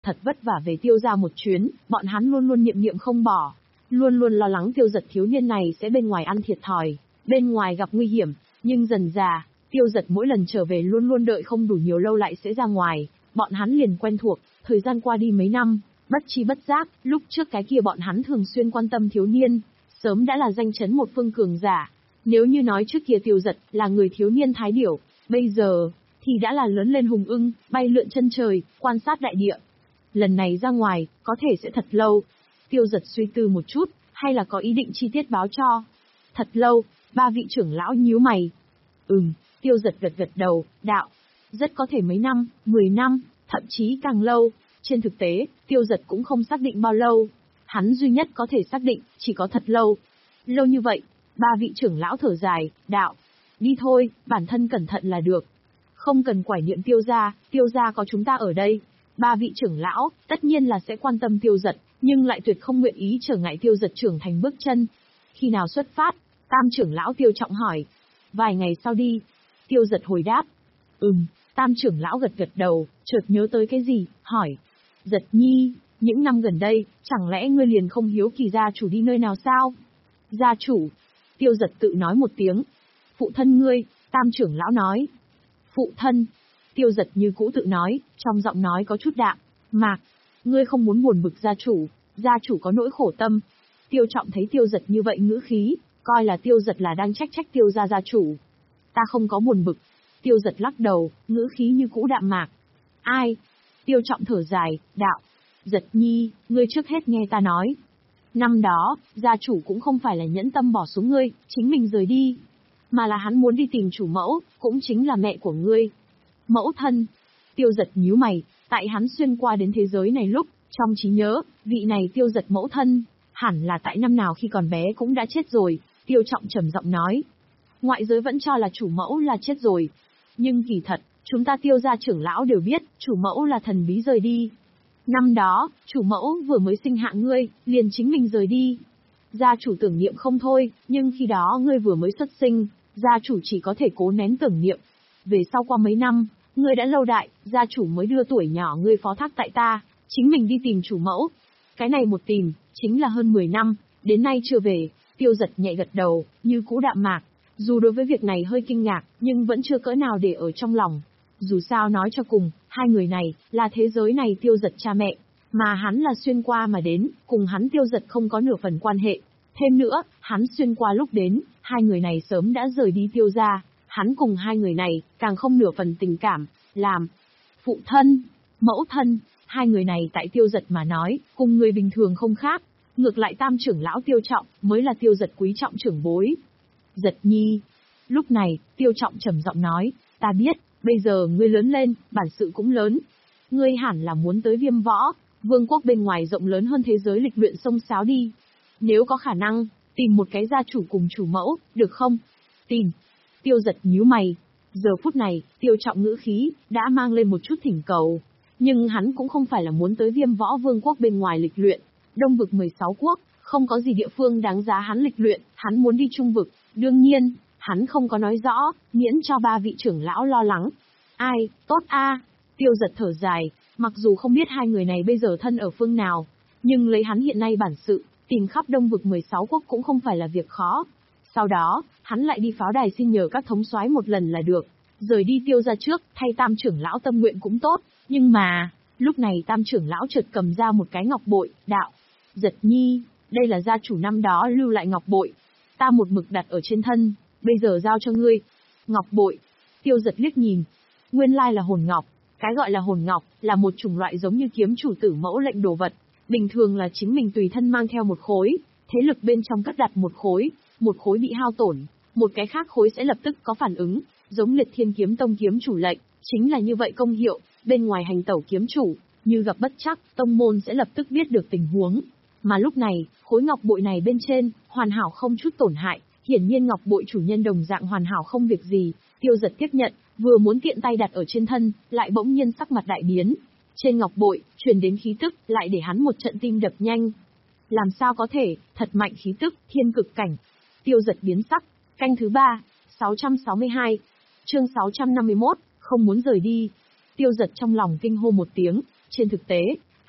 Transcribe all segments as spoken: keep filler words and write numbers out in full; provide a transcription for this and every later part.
thật vất vả về Tiêu gia một chuyến, bọn hắn luôn luôn niệm niệm không bỏ. Luôn luôn lo lắng Tiêu Giật thiếu niên này sẽ bên ngoài ăn thiệt thòi, bên ngoài gặp nguy hiểm, nhưng dần dà, Tiêu Giật mỗi lần trở về luôn luôn đợi không đủ nhiều lâu lại sẽ ra ngoài, bọn hắn liền quen thuộc, thời gian qua đi mấy năm, bất chi bất giác, lúc trước cái kia bọn hắn thường xuyên quan tâm thiếu niên, sớm đã là danh chấn một phương cường giả. Nếu như nói trước kia Tiêu Giật là người thiếu niên thái điểu, bây giờ thì đã là lớn lên hùng ưng, bay lượn chân trời, quan sát đại địa. Lần này ra ngoài, có thể sẽ thật lâu. Tiêu Giật suy tư một chút, hay là có ý định chi tiết báo cho. Thật lâu, ba vị trưởng lão nhíu mày. Ừm, Tiêu Giật gật gật đầu, đạo. Rất có thể mấy năm, mười năm, thậm chí càng lâu. Trên thực tế, Tiêu Giật cũng không xác định bao lâu. Hắn duy nhất có thể xác định, chỉ có thật lâu. Lâu như vậy, ba vị trưởng lão thở dài, đạo. Đi thôi, bản thân cẩn thận là được. Không cần quải niệm Tiêu gia, Tiêu gia có chúng ta ở đây. Ba vị trưởng lão, tất nhiên là sẽ quan tâm Tiêu Giật, nhưng lại tuyệt không nguyện ý trở ngại Tiêu Giật trưởng thành bước chân. Khi nào xuất phát? Tam trưởng lão Tiêu Trọng hỏi. Vài ngày sau đi. Tiêu Giật hồi đáp. Ừm, Tam trưởng lão gật gật đầu, chợt nhớ tới cái gì, hỏi. Giật nhi, những năm gần đây, chẳng lẽ ngươi liền không hiếu kỳ gia chủ đi nơi nào sao? Gia chủ. Tiêu Giật tự nói một tiếng. Phụ thân ngươi, Tam trưởng lão nói. Phụ thân. Tiêu Giật như cũ tự nói, trong giọng nói có chút đạm. Mạc, ngươi không muốn buồn bực gia chủ, gia chủ có nỗi khổ tâm. Tiêu Trọng thấy Tiêu Giật như vậy ngữ khí, coi là Tiêu Giật là đang trách trách Tiêu gia gia chủ. Ta không có buồn bực. Tiêu Giật lắc đầu, ngữ khí như cũ đạm mạc. Ai? Tiêu Trọng thở dài, đạo. Giật nhi, ngươi trước hết nghe ta nói. Năm đó, gia chủ cũng không phải là nhẫn tâm bỏ xuống ngươi, chính mình rời đi. Mà là hắn muốn đi tìm chủ mẫu, cũng chính là mẹ của ngươi. Mẫu thân. Tiêu Giật nhíu mày, tại hắn xuyên qua đến thế giới này lúc, trong trí nhớ, vị này Tiêu Giật mẫu thân, hẳn là tại năm nào khi còn bé cũng đã chết rồi. Tiêu Trọng trầm giọng nói. Ngoại giới vẫn cho là chủ mẫu là chết rồi. Nhưng kỳ thật, chúng ta Tiêu gia trưởng lão đều biết, chủ mẫu là thần bí rời đi. Năm đó, chủ mẫu vừa mới sinh hạ ngươi, liền chính mình rời đi. Gia chủ tưởng niệm không thôi, nhưng khi đó ngươi vừa mới xuất sinh, gia chủ chỉ có thể cố nén tưởng niệm. Về sau qua mấy năm, ngươi đã lâu đại, gia chủ mới đưa tuổi nhỏ ngươi phó thác tại ta, chính mình đi tìm chủ mẫu. Cái này một tìm, chính là hơn mười năm, đến nay chưa về. Tiêu Giật nhẹ gật đầu, như cũ đạm mạc. Dù đối với việc này hơi kinh ngạc, nhưng vẫn chưa cỡ nào để ở trong lòng. Dù sao nói cho cùng, hai người này, là thế giới này Tiêu Giật cha mẹ, mà hắn là xuyên qua mà đến, cùng hắn Tiêu Giật không có nửa phần quan hệ. Thêm nữa, hắn xuyên qua lúc đến, hai người này sớm đã rời đi Tiêu gia, hắn cùng hai người này, càng không nửa phần tình cảm, làm phụ thân, mẫu thân, hai người này tại Tiêu Giật mà nói, cùng người bình thường không khác. Ngược lại Tam trưởng lão Tiêu Trọng, mới là Tiêu Giật quý trọng trưởng bối. Giật nhi. Lúc này, Tiêu Trọng trầm giọng nói, ta biết, bây giờ ngươi lớn lên, bản sự cũng lớn. Ngươi hẳn là muốn tới Viêm Võ, vương quốc bên ngoài rộng lớn hơn thế giới lịch luyện sông sáo đi. Nếu có khả năng, tìm một cái gia chủ cùng chủ mẫu, được không? Tìm. Tiêu Giật nhíu mày. Giờ phút này, Tiêu Trọng ngữ khí, đã mang lên một chút thỉnh cầu. Nhưng hắn cũng không phải là muốn tới Viêm Võ vương quốc bên ngoài lịch luyện. Đông vực mười sáu quốc, không có gì địa phương đáng giá hắn lịch luyện, hắn muốn đi Trung vực. Đương nhiên, hắn không có nói rõ, miễn cho ba vị trưởng lão lo lắng. Ai, tốt a. Tiêu Giật thở dài, mặc dù không biết hai người này bây giờ thân ở phương nào, nhưng lấy hắn hiện nay bản sự, tìm khắp Đông vực mười sáu quốc cũng không phải là việc khó. Sau đó, hắn lại đi pháo đài xin nhờ các thống soái một lần là được. Rời đi Tiêu gia trước, thay Tam trưởng lão tâm nguyện cũng tốt, nhưng mà, lúc này Tam trưởng lão chợt cầm ra một cái ngọc bội, đạo. Giật nhi, đây là gia chủ năm đó lưu lại ngọc bội. Ta một mực đặt ở trên thân, bây giờ giao cho ngươi. Ngọc bội. Tiêu Giật liếc nhìn. Nguyên lai là hồn ngọc. Cái gọi là hồn ngọc, là một chủng loại giống như kiếm chủ tử mẫu lệnh đồ vật. Bình thường là chính mình tùy thân mang theo một khối, thế lực bên trong cất đặt một khối, một khối bị hao tổn, một cái khác khối sẽ lập tức có phản ứng, giống Liệt Thiên Kiếm Tông kiếm chủ lệnh, chính là như vậy công hiệu, bên ngoài hành tẩu kiếm chủ, như gặp bất trắc, tông môn sẽ lập tức biết được tình huống. Mà lúc này, khối ngọc bội này bên trên, hoàn hảo không chút tổn hại, hiển nhiên ngọc bội chủ nhân đồng dạng hoàn hảo không việc gì. Tiêu Giật tiếp nhận, vừa muốn tiện tay đặt ở trên thân, lại bỗng nhiên sắc mặt đại biến. Trên ngọc bội, truyền đến khí tức, lại để hắn một trận tim đập nhanh. Làm sao có thể, thật mạnh khí tức, thiên cực cảnh. Tiêu Giật biến sắc. Canh thứ ba, sáu trăm sáu mươi hai, chương sáu trăm năm mươi mốt, không muốn rời đi. Tiêu Giật trong lòng kinh hô một tiếng, trên thực tế,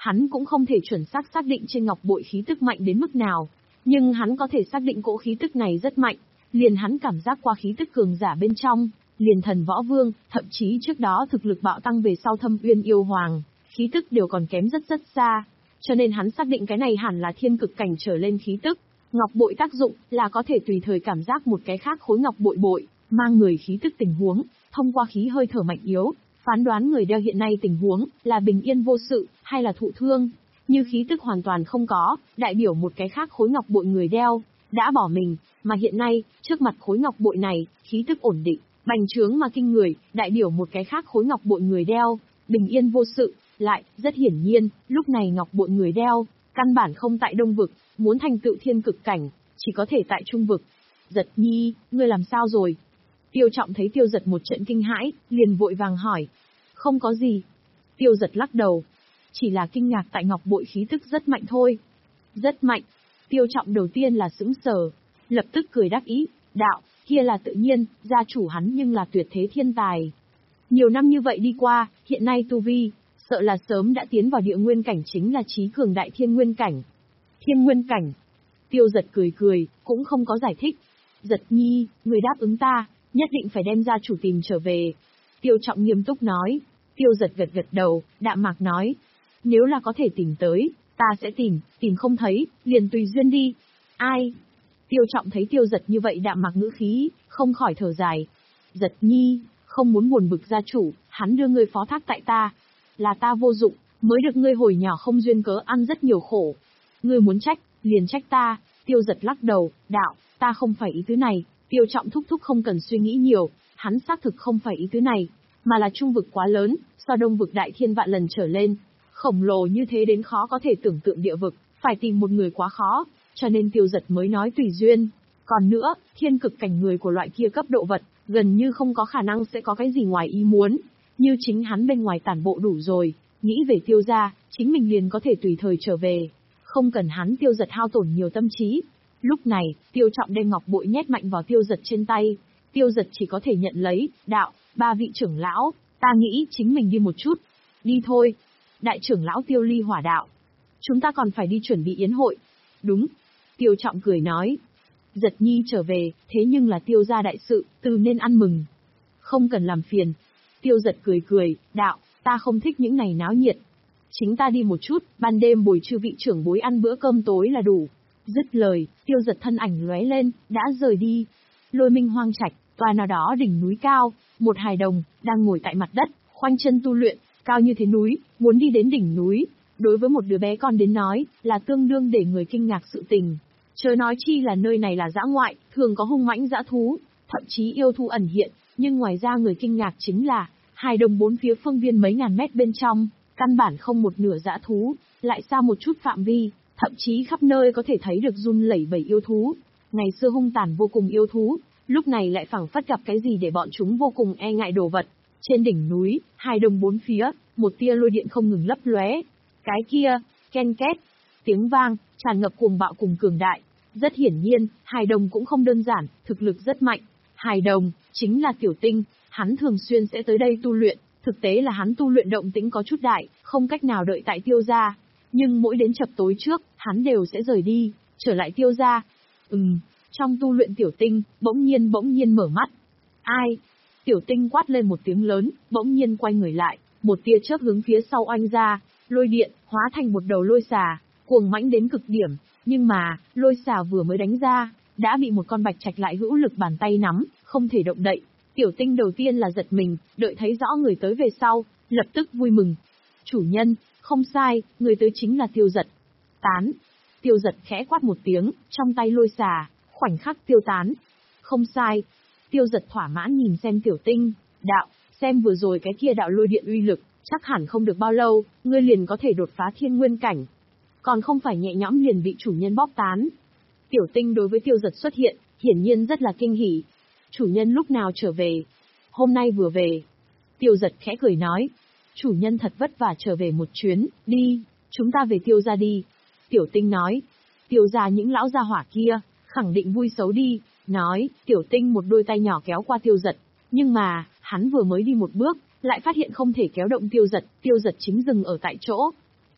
Hắn cũng không thể chuẩn xác xác định trên ngọc bội khí tức mạnh đến mức nào, nhưng hắn có thể xác định cỗ khí tức này rất mạnh, liền hắn cảm giác qua khí tức cường giả bên trong, liền thần võ vương, thậm chí trước đó thực lực bạo tăng về sau Thâm Uyên yêu hoàng, khí tức đều còn kém rất rất xa, cho nên hắn xác định cái này hẳn là thiên cực cảnh trở lên khí tức. Ngọc bội tác dụng là có thể tùy thời cảm giác một cái khác khối ngọc bội bội, mang người khí tức tình huống, thông qua khí hơi thở mạnh yếu, phán đoán người đeo hiện nay tình huống là bình yên vô sự hay là thụ thương. Như khí tức hoàn toàn không có, đại biểu một cái khác khối ngọc bội người đeo đã bỏ mình, mà hiện nay, trước mặt khối ngọc bội này, khí tức ổn định, bành trướng mà kinh người, đại biểu một cái khác khối ngọc bội người đeo bình yên vô sự. Lại, rất hiển nhiên, lúc này ngọc bội người đeo căn bản không tại Đông vực, muốn thành tựu thiên cực cảnh, chỉ có thể tại Trung vực. Giật Nhi, ngươi làm sao rồi? Tiêu Trọng thấy Tiêu Giật một trận kinh hãi, liền vội vàng hỏi. Không có gì. Tiêu Giật lắc đầu. Chỉ là kinh ngạc tại ngọc bội khí tức rất mạnh thôi. Rất mạnh. Tiêu Trọng đầu tiên là sững sờ, lập tức cười đắc ý. Đạo, kia là tự nhiên, gia chủ hắn nhưng là tuyệt thế thiên tài. Nhiều năm như vậy đi qua, hiện nay tu vi, sợ là sớm đã tiến vào địa nguyên cảnh, chính là chí cường đại thiên nguyên cảnh. Thiên nguyên cảnh. Tiêu Giật cười cười, cũng không có giải thích. Giật Nhi, người đáp ứng ta, nhất định phải đem gia chủ tìm trở về. Tiêu Trọng nghiêm túc nói. Tiêu Giật gật gật đầu, đạm mạc nói. Nếu là có thể tìm tới, ta sẽ tìm, tìm không thấy, liền tùy duyên đi. Ai? Tiêu Trọng thấy Tiêu Giật như vậy đạm mạc ngữ khí, không khỏi thở dài. Giật Nhi, không muốn buồn bực gia chủ, hắn đưa ngươi phó thác tại ta. Là ta vô dụng, mới được ngươi hồi nhỏ không duyên cớ ăn rất nhiều khổ. Ngươi muốn trách, liền trách ta. Tiêu Giật lắc đầu, đạo, ta không phải ý tứ này. Tiêu Trọng thúc thúc không cần suy nghĩ nhiều, hắn xác thực không phải ý tứ này, mà là trung vực quá lớn, so đông vực đại thiên vạn lần trở lên. Khổng lồ như thế đến khó có thể tưởng tượng địa vực, phải tìm một người quá khó, cho nên Tiêu Giật mới nói tùy duyên. Còn nữa, thiên cực cảnh người của loại kia cấp độ vật, gần như không có khả năng sẽ có cái gì ngoài ý muốn. Như chính hắn bên ngoài tản bộ đủ rồi, nghĩ về Tiêu gia, chính mình liền có thể tùy thời trở về. Không cần hắn Tiêu Giật hao tổn nhiều tâm trí. Lúc này, Tiêu Trọng đem ngọc bội nhét mạnh vào Tiêu Giật trên tay. Tiêu Giật chỉ có thể nhận lấy, đạo, ba vị trưởng lão, ta nghĩ chính mình đi một chút. Đi thôi. Đại trưởng lão Tiêu Ly Hỏa đạo. Chúng ta còn phải đi chuẩn bị yến hội. Đúng. Tiêu Trọng cười nói. Giật Nhi trở về, thế nhưng là Tiêu gia đại sự, từ nên ăn mừng. Không cần làm phiền. Tiêu Giật cười cười, đạo, ta không thích những này náo nhiệt. Chính ta đi một chút, ban đêm bồi chư vị trưởng bối ăn bữa cơm tối là đủ. Dứt lời, Tiêu Giật thân ảnh lóe lên, đã rời đi. Lôi Minh hoang trạch, tòa nào đó đỉnh núi cao, một hài đồng, đang ngồi tại mặt đất, khoanh chân tu luyện, cao như thế núi, muốn đi đến đỉnh núi. Đối với một đứa bé con đến nói, là tương đương để người kinh ngạc sự tình. Chớ nói chi là nơi này là dã ngoại, thường có hung mãnh dã thú, thậm chí yêu thú ẩn hiện, nhưng ngoài ra người kinh ngạc chính là, hài đồng bốn phía phương viên mấy ngàn mét bên trong, căn bản không một nửa dã thú, lại xa một chút phạm vi, thậm chí khắp nơi có thể thấy được run lẩy bẩy yêu thú. Ngày xưa hung tàn vô cùng yêu thú, lúc này lại phảng phất gặp cái gì để bọn chúng vô cùng e ngại đồ vật. Trên đỉnh núi, hài đồng bốn phía, một tia lôi điện không ngừng lấp lóe. Cái kia, ken két, tiếng vang, tràn ngập cuồng bạo cùng cường đại. Rất hiển nhiên, hài đồng cũng không đơn giản, thực lực rất mạnh. Hài đồng, chính là Tiểu Tinh, hắn thường xuyên sẽ tới đây tu luyện, thực tế là hắn tu luyện động tĩnh có chút đại, không cách nào đợi tại Tiêu gia. Nhưng mỗi đến chập tối trước, hắn đều sẽ rời đi, trở lại Tiêu gia. Ừm, trong tu luyện Tiểu Tinh, bỗng nhiên bỗng nhiên mở mắt. Ai? Tiểu Tinh quát lên một tiếng lớn, bỗng nhiên quay người lại, một tia chớp hướng phía sau oanh ra, lôi điện, hóa thành một đầu lôi xà, cuồng mãnh đến cực điểm, nhưng mà, lôi xà vừa mới đánh ra, đã bị một con bạch trạch lại hữu lực bàn tay nắm, không thể động đậy. Tiểu Tinh đầu tiên là giật mình, đợi thấy rõ người tới về sau, lập tức vui mừng. Chủ nhân, không sai, người tới chính là Tiêu Giật. Tán. Tiêu Giật khẽ quát một tiếng, trong tay lôi xà, khoảnh khắc tiêu tán. Không sai. Tiêu Giật thỏa mãn nhìn xem Tiểu Tinh, đạo, xem vừa rồi cái kia đạo lôi điện uy lực, chắc hẳn không được bao lâu, ngươi liền có thể đột phá thiên nguyên cảnh. Còn không phải nhẹ nhõm liền bị chủ nhân bóp tán. Tiểu Tinh đối với Tiêu Giật xuất hiện, hiển nhiên rất là kinh hỉ. Chủ nhân lúc nào trở về? Hôm nay vừa về. Tiêu Giật khẽ cười nói. Chủ nhân thật vất vả trở về một chuyến, đi, chúng ta về Tiêu gia đi. Tiểu Tinh nói. Tiêu gia những lão gia hỏa kia, khẳng định vui xấu đi, nói, Tiểu Tinh một đôi tay nhỏ kéo qua Tiêu Giật. Nhưng mà, hắn vừa mới đi một bước, lại phát hiện không thể kéo động Tiêu Giật, Tiêu Giật chính dừng ở tại chỗ.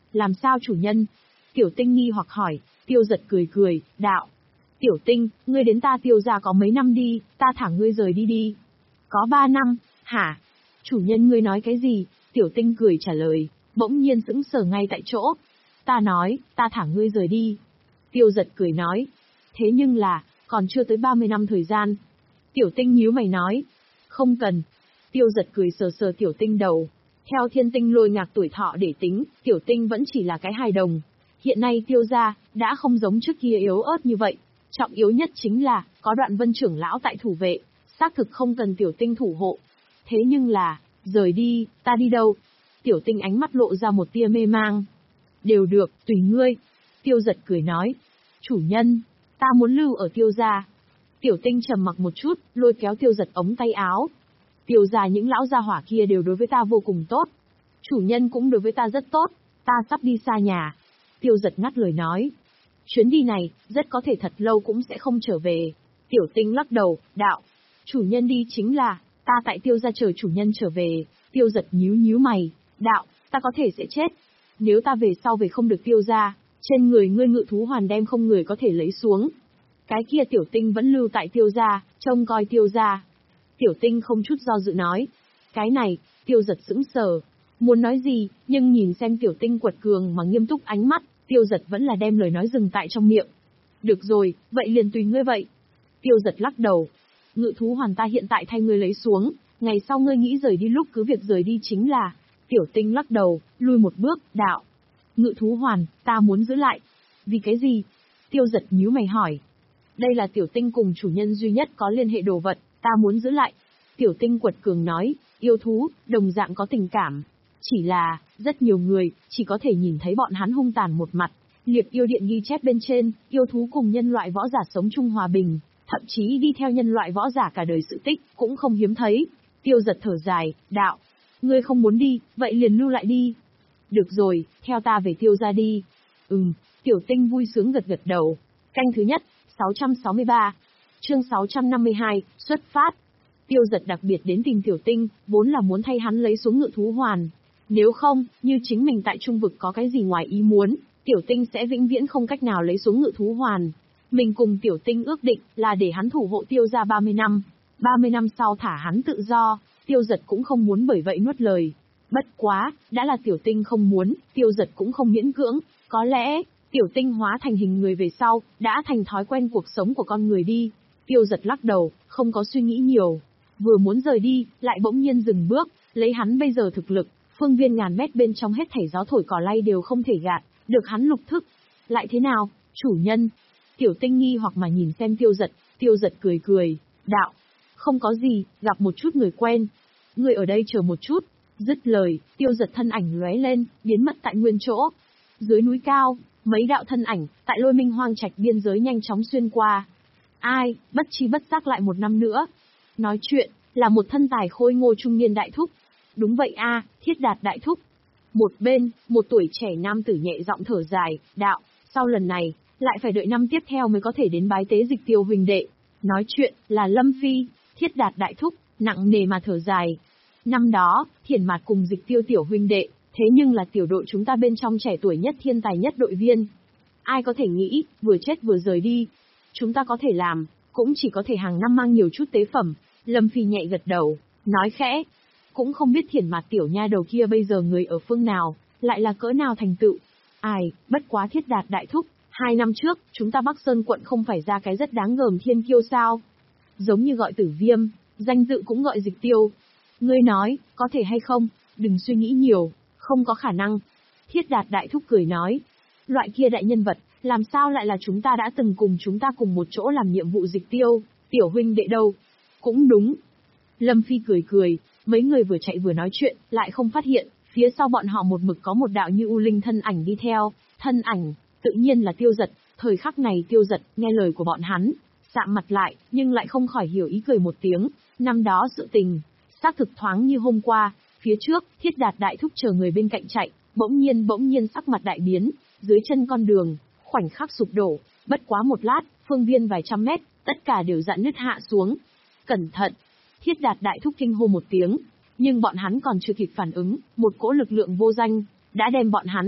Làm sao chủ nhân? Tiểu Tinh nghi hoặc hỏi. Tiêu Giật cười cười, đạo. Tiểu Tinh, ngươi đến ta Tiêu gia có mấy năm đi, ta thả ngươi rời đi đi. Có ba năm, hả? Chủ nhân ngươi nói cái gì? Tiểu Tinh cười trả lời, bỗng nhiên sững sờ ngay tại chỗ. Ta nói, ta thả ngươi rời đi. Tiêu Giật cười nói. Thế nhưng là, còn chưa tới ba mươi năm thời gian. Tiểu Tinh nhíu mày nói. Không cần. Tiêu Giật cười sờ sờ Tiểu Tinh đầu. Theo thiên tinh lôi ngạc tuổi thọ để tính, Tiểu Tinh vẫn chỉ là cái hài đồng. Hiện nay Tiêu gia đã không giống trước kia yếu ớt như vậy. Trọng yếu nhất chính là, có Đoạn Vân trưởng lão tại thủ vệ, xác thực không cần Tiểu Tinh thủ hộ. Thế nhưng là, rời đi, ta đi đâu? Tiểu Tinh ánh mắt lộ ra một tia mê mang. Đều được, tùy ngươi. Tiêu Giật cười nói. Chủ nhân, ta muốn lưu ở Tiêu gia. Tiểu Tinh trầm mặc một chút, lôi kéo Tiêu Giật ống tay áo. Tiêu gia những lão gia hỏa kia đều đối với ta vô cùng tốt. Chủ nhân cũng đối với ta rất tốt, ta sắp đi xa nhà. Tiêu Giật ngắt lời nói. Chuyến đi này, rất có thể thật lâu cũng sẽ không trở về. Tiểu Tinh lắc đầu, đạo. Chủ nhân đi chính là, ta tại Tiêu gia chờ chủ nhân trở về. Tiêu Giật nhíu nhíu mày, đạo, ta có thể sẽ chết. Nếu ta về sau về không được Tiêu gia, trên người ngươi ngự thú hoàn đem không người có thể lấy xuống. Cái kia Tiểu Tinh vẫn lưu tại Tiêu gia, trông coi Tiêu gia. Tiểu Tinh không chút do dự nói. Cái này, Tiêu Giật sững sờ. Muốn nói gì, nhưng nhìn xem Tiểu Tinh quật cường mà nghiêm túc ánh mắt, Tiêu Giật vẫn là đem lời nói dừng tại trong miệng. Được rồi, vậy liền tùy ngươi vậy. Tiêu Giật lắc đầu. Ngự thú hoàn ta hiện tại thay ngươi lấy xuống, ngày sau ngươi nghĩ rời đi lúc cứ việc rời đi chính là. Tiểu Tinh lắc đầu, lui một bước, đạo. Ngự thú hoàn, ta muốn giữ lại. Vì cái gì? Tiêu Giật nhíu mày hỏi. Đây là Tiểu Tinh cùng chủ nhân duy nhất có liên hệ đồ vật, ta muốn giữ lại. Tiểu Tinh quật cường nói, yêu thú, đồng dạng có tình cảm. Chỉ là, rất nhiều người, chỉ có thể nhìn thấy bọn hắn hung tàn một mặt. Liệt yêu điện ghi chép bên trên, yêu thú cùng nhân loại võ giả sống chung hòa bình, thậm chí đi theo nhân loại võ giả cả đời sự tích, cũng không hiếm thấy. Tiêu Giật thở dài, đạo. Ngươi không muốn đi, vậy liền lưu lại đi. Được rồi, theo ta về Tiêu gia đi. Ừm, Tiểu Tinh vui sướng gật gật đầu. Canh thứ nhất, sáu trăm sáu mươi ba. Chương sáu trăm năm mươi hai, xuất phát. Tiêu Giật đặc biệt đến tìm Tiểu Tinh, vốn là muốn thay hắn lấy xuống ngự thú hoàn. Nếu không, như chính mình tại trung vực có cái gì ngoài ý muốn, Tiểu Tinh sẽ vĩnh viễn không cách nào lấy xuống ngự thú hoàn. Mình cùng Tiểu Tinh ước định là để hắn thủ hộ Tiêu gia ba mươi năm. ba mươi năm sau thả hắn tự do, Tiêu Giật cũng không muốn bởi vậy nuốt lời. Bất quá, đã là Tiểu Tinh không muốn, Tiêu Giật cũng không miễn cưỡng. Có lẽ, Tiểu Tinh hóa thành hình người về sau, đã thành thói quen cuộc sống của con người đi. Tiêu Giật lắc đầu, không có suy nghĩ nhiều. Vừa muốn rời đi, lại bỗng nhiên dừng bước, lấy hắn bây giờ thực lực, phương viên ngàn mét bên trong hết thảy gió thổi cỏ lay đều không thể gạt, được hắn lục thức. Lại thế nào, chủ nhân? Tiểu Tinh nghi hoặc mà nhìn xem Tiêu Giật, Tiêu Giật cười cười, đạo. Không có gì, gặp một chút người quen. Người ở đây chờ một chút. Dứt lời, Tiêu Giật thân ảnh lóe lên, biến mất tại nguyên chỗ. Dưới núi cao, mấy đạo thân ảnh, tại Lôi Minh hoang trạch biên giới nhanh chóng xuyên qua. Ai, bất chi bất giác lại một năm nữa. Nói chuyện, là một thân tài khôi ngô trung niên đại thúc. Đúng vậy a, Thiết Đạt đại thúc. Một bên, một tuổi trẻ nam tử nhẹ giọng thở dài, đạo, sau lần này, lại phải đợi năm tiếp theo mới có thể đến bái tế Dịch Tiêu huynh đệ. Nói chuyện, là Lâm Phi, Thiết Đạt đại thúc, nặng nề mà thở dài. Năm đó, Thiển Mạt cùng Dịch Tiêu tiểu huynh đệ, thế nhưng là tiểu đội chúng ta bên trong trẻ tuổi nhất thiên tài nhất đội viên. Ai có thể nghĩ, vừa chết vừa rời đi. Chúng ta có thể làm, cũng chỉ có thể hàng năm mang nhiều chút tế phẩm. Lâm Phi nhẹ gật đầu, nói khẽ. Cũng không biết Thiển Mạt tiểu nha đầu kia bây giờ người ở phương nào, lại là cỡ nào thành tựu. Ai, bất quá Thiết Đạt đại thúc, hai năm trước, chúng ta Bắc Sơn quận không phải ra cái rất đáng gờm thiên kiêu sao. Giống như gọi Tử Viêm, danh dự cũng gọi Dịch Tiêu. Ngươi nói, có thể hay không, đừng suy nghĩ nhiều, không có khả năng. Thiết Đạt đại thúc cười nói, loại kia đại nhân vật, làm sao lại là chúng ta đã từng cùng chúng ta cùng một chỗ làm nhiệm vụ Dịch Tiêu, tiểu huynh đệ đâu. Cũng đúng. Lâm Phi cười cười, mấy người vừa chạy vừa nói chuyện, lại không phát hiện, phía sau bọn họ một mực có một đạo như u linh thân ảnh đi theo, thân ảnh, tự nhiên là Tiêu Giật. Thời khắc này Tiêu Giật, nghe lời của bọn hắn, sạm mặt lại, nhưng lại không khỏi hiểu ý cười một tiếng, năm đó sự tình, xác thực thoáng như hôm qua, phía trước, Thiết Đạt đại thúc chờ người bên cạnh chạy, bỗng nhiên bỗng nhiên sắc mặt đại biến, dưới chân con đường, khoảnh khắc sụp đổ, bất quá một lát, phương viên vài trăm mét, tất cả đều dạn nứt hạ xuống. Cẩn thận! Thiết Đạt đại thúc kinh hô một tiếng, nhưng bọn hắn còn chưa kịp phản ứng, một cỗ lực lượng vô danh, đã đem bọn hắn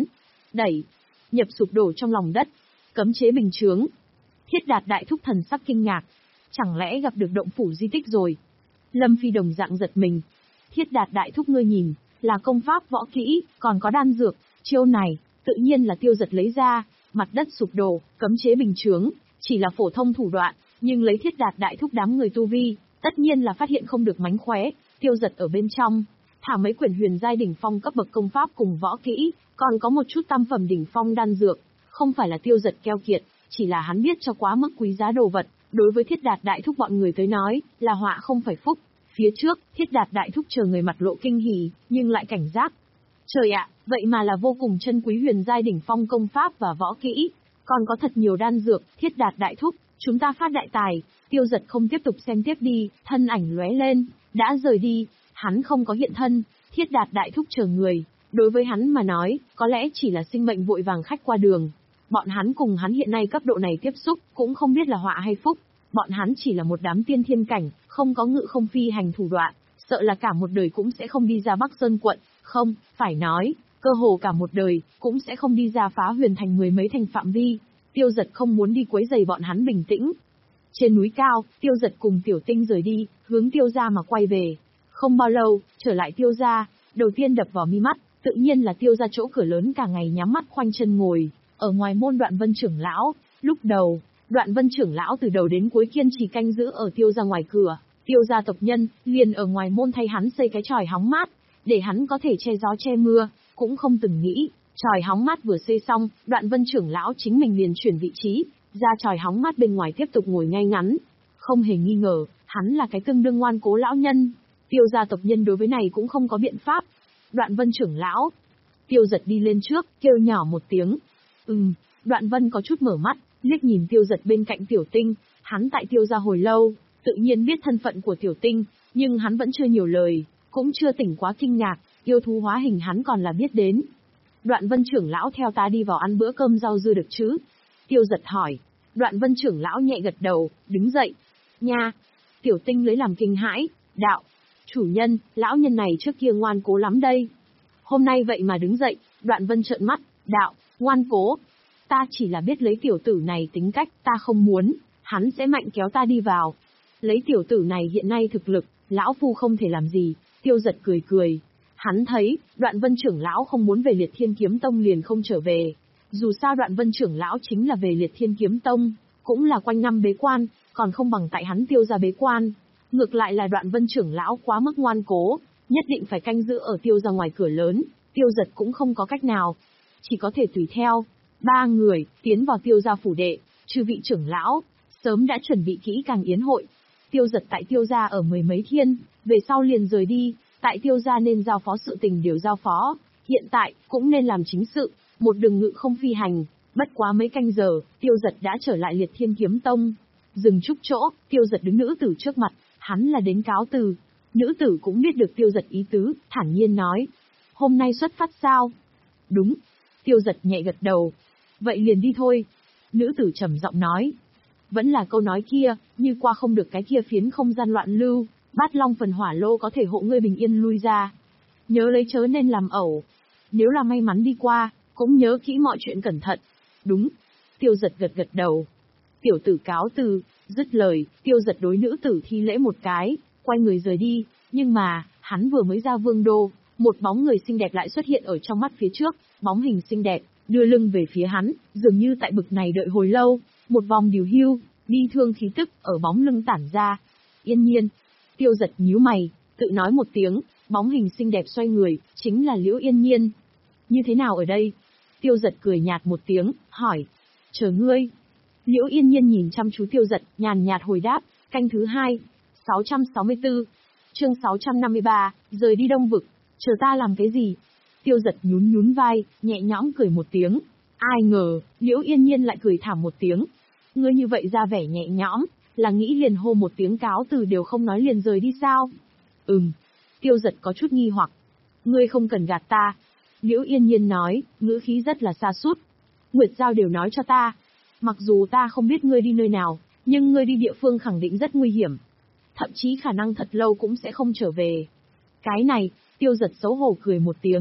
đẩy, nhập sụp đổ trong lòng đất, cấm chế bình chướng. Thiết Đạt đại thúc thần sắc kinh ngạc, chẳng lẽ gặp được động phủ di tích rồi? Lâm Phi đồng dạng giật mình. Thiết Đạt đại thúc ngươi nhìn, là công pháp võ kỹ, còn có đan dược, chiêu này, tự nhiên là Tiêu Dật lấy ra, mặt đất sụp đổ, cấm chế bình chướng, chỉ là phổ thông thủ đoạn, nhưng lấy Thiết Đạt đại thúc đám người tu vi, tất nhiên là phát hiện không được mánh khóe, Tiêu Dật ở bên trong, thả mấy quyển huyền giai đỉnh phong cấp bậc công pháp cùng võ kỹ, còn có một chút tam phẩm đỉnh phong đan dược, không phải là Tiêu Dật keo kiệt, chỉ là hắn biết cho quá mức quý giá đồ vật, đối với Thiết Đạt đại thúc bọn người tới nói, là họa không phải phúc. Phía trước, Thiết Đạt đại thúc chờ người mặt lộ kinh hỉ, nhưng lại cảnh giác. Trời ạ, vậy mà là vô cùng chân quý huyền giai đỉnh phong công pháp và võ kỹ, còn có thật nhiều đan dược. Thiết Đạt đại thúc, chúng ta phát đại tài. Tiêu Dật không tiếp tục xem tiếp đi, thân ảnh lóe lên, đã rời đi. Hắn không có hiện thân, Thiết Đạt đại thúc chờ người, đối với hắn mà nói, có lẽ chỉ là sinh mệnh vội vàng khách qua đường. Bọn hắn cùng hắn hiện nay cấp độ này tiếp xúc, cũng không biết là họa hay phúc. Bọn hắn chỉ là một đám tiên thiên cảnh, không có ngự không phi hành thủ đoạn, sợ là cả một đời cũng sẽ không đi ra Bắc Sơn quận, không, phải nói, cơ hồ cả một đời, cũng sẽ không đi ra Phá Huyền thành mười mấy thành phạm vi. Tiêu Dật không muốn đi quấy rầy bọn hắn bình tĩnh. Trên núi cao, Tiêu Dật cùng Tiểu Tinh rời đi, hướng Tiêu gia mà quay về. Không bao lâu, trở lại Tiêu gia, đầu tiên đập vào mi mắt, tự nhiên là Tiêu gia chỗ cửa lớn cả ngày nhắm mắt khoanh chân ngồi, ở ngoài môn Đoạn Vân trưởng lão. Lúc đầu, Đoạn Vân trưởng lão từ đầu đến cuối kiên trì canh giữ ở Tiêu gia ngoài cửa, Tiêu gia tộc nhân liền ở ngoài môn thay hắn xây cái chòi hóng mát, để hắn có thể che gió che mưa, cũng không từng nghĩ, chòi hóng mát vừa xây xong, Đoạn Vân trưởng lão chính mình liền chuyển vị trí, ra chòi hóng mát bên ngoài tiếp tục ngồi ngay ngắn. Không hề nghi ngờ, hắn là cái tương đương ngoan cố lão nhân. Tiêu gia tộc nhân đối với này cũng không có biện pháp. Đoạn Vân trưởng lão. Tiêu Dật đi lên trước, kêu nhỏ một tiếng. Ừm, Đoạn Vân có chút mở mắt, liếc nhìn Tiêu Dật bên cạnh Tiểu Tinh, hắn tại Tiêu gia hồi lâu, tự nhiên biết thân phận của Tiểu Tinh, nhưng hắn vẫn chưa nhiều lời, cũng chưa tỉnh quá kinh ngạc, yêu thú hóa hình hắn còn là biết đến. Đoạn Vân trưởng lão theo ta đi vào ăn bữa cơm rau dưa được chứ? Tiêu Dật hỏi. Đoạn Vân trưởng lão nhẹ gật đầu, đứng dậy. Nha! Tiểu Tinh lấy làm kinh hãi, đạo. Chủ nhân, lão nhân này trước kia ngoan cố lắm đây. Hôm nay vậy mà đứng dậy, Đoạn Vân trợn mắt, đạo, ngoan cố. Ta chỉ là biết lấy tiểu tử này tính cách, ta không muốn, hắn sẽ mạnh kéo ta đi vào. Lấy tiểu tử này hiện nay thực lực, lão phu không thể làm gì. Tiêu Dật cười cười. Hắn thấy, Đoạn Vân trưởng lão không muốn về Liệt Thiên Kiếm Tông liền không trở về. Dù sao Đoạn Vân trưởng lão chính là về Liệt Thiên Kiếm Tông, cũng là quanh năm bế quan, còn không bằng tại hắn Tiêu gia bế quan. Ngược lại là Đoạn Vân trưởng lão quá mức ngoan cố, nhất định phải canh giữ ở Tiêu gia ngoài cửa lớn, Tiêu Dật cũng không có cách nào, chỉ có thể tùy theo. Ba người tiến vào Tiêu gia phủ đệ, chư vị trưởng lão sớm đã chuẩn bị kỹ càng yến hội. Tiêu Dật tại Tiêu gia ở mười mấy thiên, về sau liền rời đi, tại Tiêu gia nên giao phó sự tình đều giao phó, hiện tại cũng nên làm chính sự, một đường ngự không phi hành. Bất quá mấy canh giờ, Tiêu Dật đã trở lại Liệt Thiên Kiếm Tông. Dừng chút chỗ, Tiêu Dật đứng nữ tử trước mặt, hắn là đến cáo từ. Nữ tử cũng biết được Tiêu Dật ý tứ, thản nhiên nói. Hôm nay xuất phát sao? Đúng. Tiêu Dật nhẹ gật đầu. Vậy liền đi thôi. Nữ tử trầm giọng nói. Vẫn là câu nói kia, như qua không được cái kia phiến không gian loạn lưu, Bát Long phần hỏa lô có thể hộ ngươi bình yên lui ra. Nhớ lấy chớ nên làm ẩu. Nếu là may mắn đi qua, cũng nhớ kỹ mọi chuyện cẩn thận. Đúng. Tiêu Dật gật gật đầu. Tiểu tử cáo từ, dứt lời, Tiêu Dật đối nữ tử thi lễ một cái, quay người rời đi, nhưng mà, hắn vừa mới ra vương đô, một bóng người xinh đẹp lại xuất hiện ở trong mắt phía trước, bóng hình xinh đẹp, đưa lưng về phía hắn, dường như tại bực này đợi hồi lâu, một vòng điều hưu, bi thương khí tức ở bóng lưng tản ra. Yên Nhiên. Tiêu Dật nhíu mày, tự nói một tiếng, bóng hình xinh đẹp xoay người, chính là Liễu Yên Nhiên. Như thế nào ở đây? Tiêu Dật cười nhạt một tiếng, hỏi. Chờ ngươi. Liễu Yên Nhiên nhìn chăm chú Tiêu Dật, nhàn nhạt hồi đáp, canh thứ hai, sáu trăm sáu mươi tư, chương sáu trăm năm mươi ba, rời đi Đông Vực, chờ ta làm cái gì? Tiêu Dật nhún nhún vai, nhẹ nhõm cười một tiếng. Ai ngờ, Liễu Yên Nhiên lại cười thảm một tiếng. Ngươi như vậy ra vẻ nhẹ nhõm, là nghĩ liền hô một tiếng cáo từ đều không nói liền rời đi sao? Ừm. Tiêu Dật có chút nghi hoặc. Ngươi không cần gạt ta. Liễu Yên Nhiên nói, ngữ khí rất là xa sút. Nguyệt Giao đều nói cho ta. Mặc dù ta không biết ngươi đi nơi nào, nhưng ngươi đi địa phương khẳng định rất nguy hiểm. Thậm chí khả năng thật lâu cũng sẽ không trở về. Cái này, Tiêu Dật xấu hổ cười một tiếng.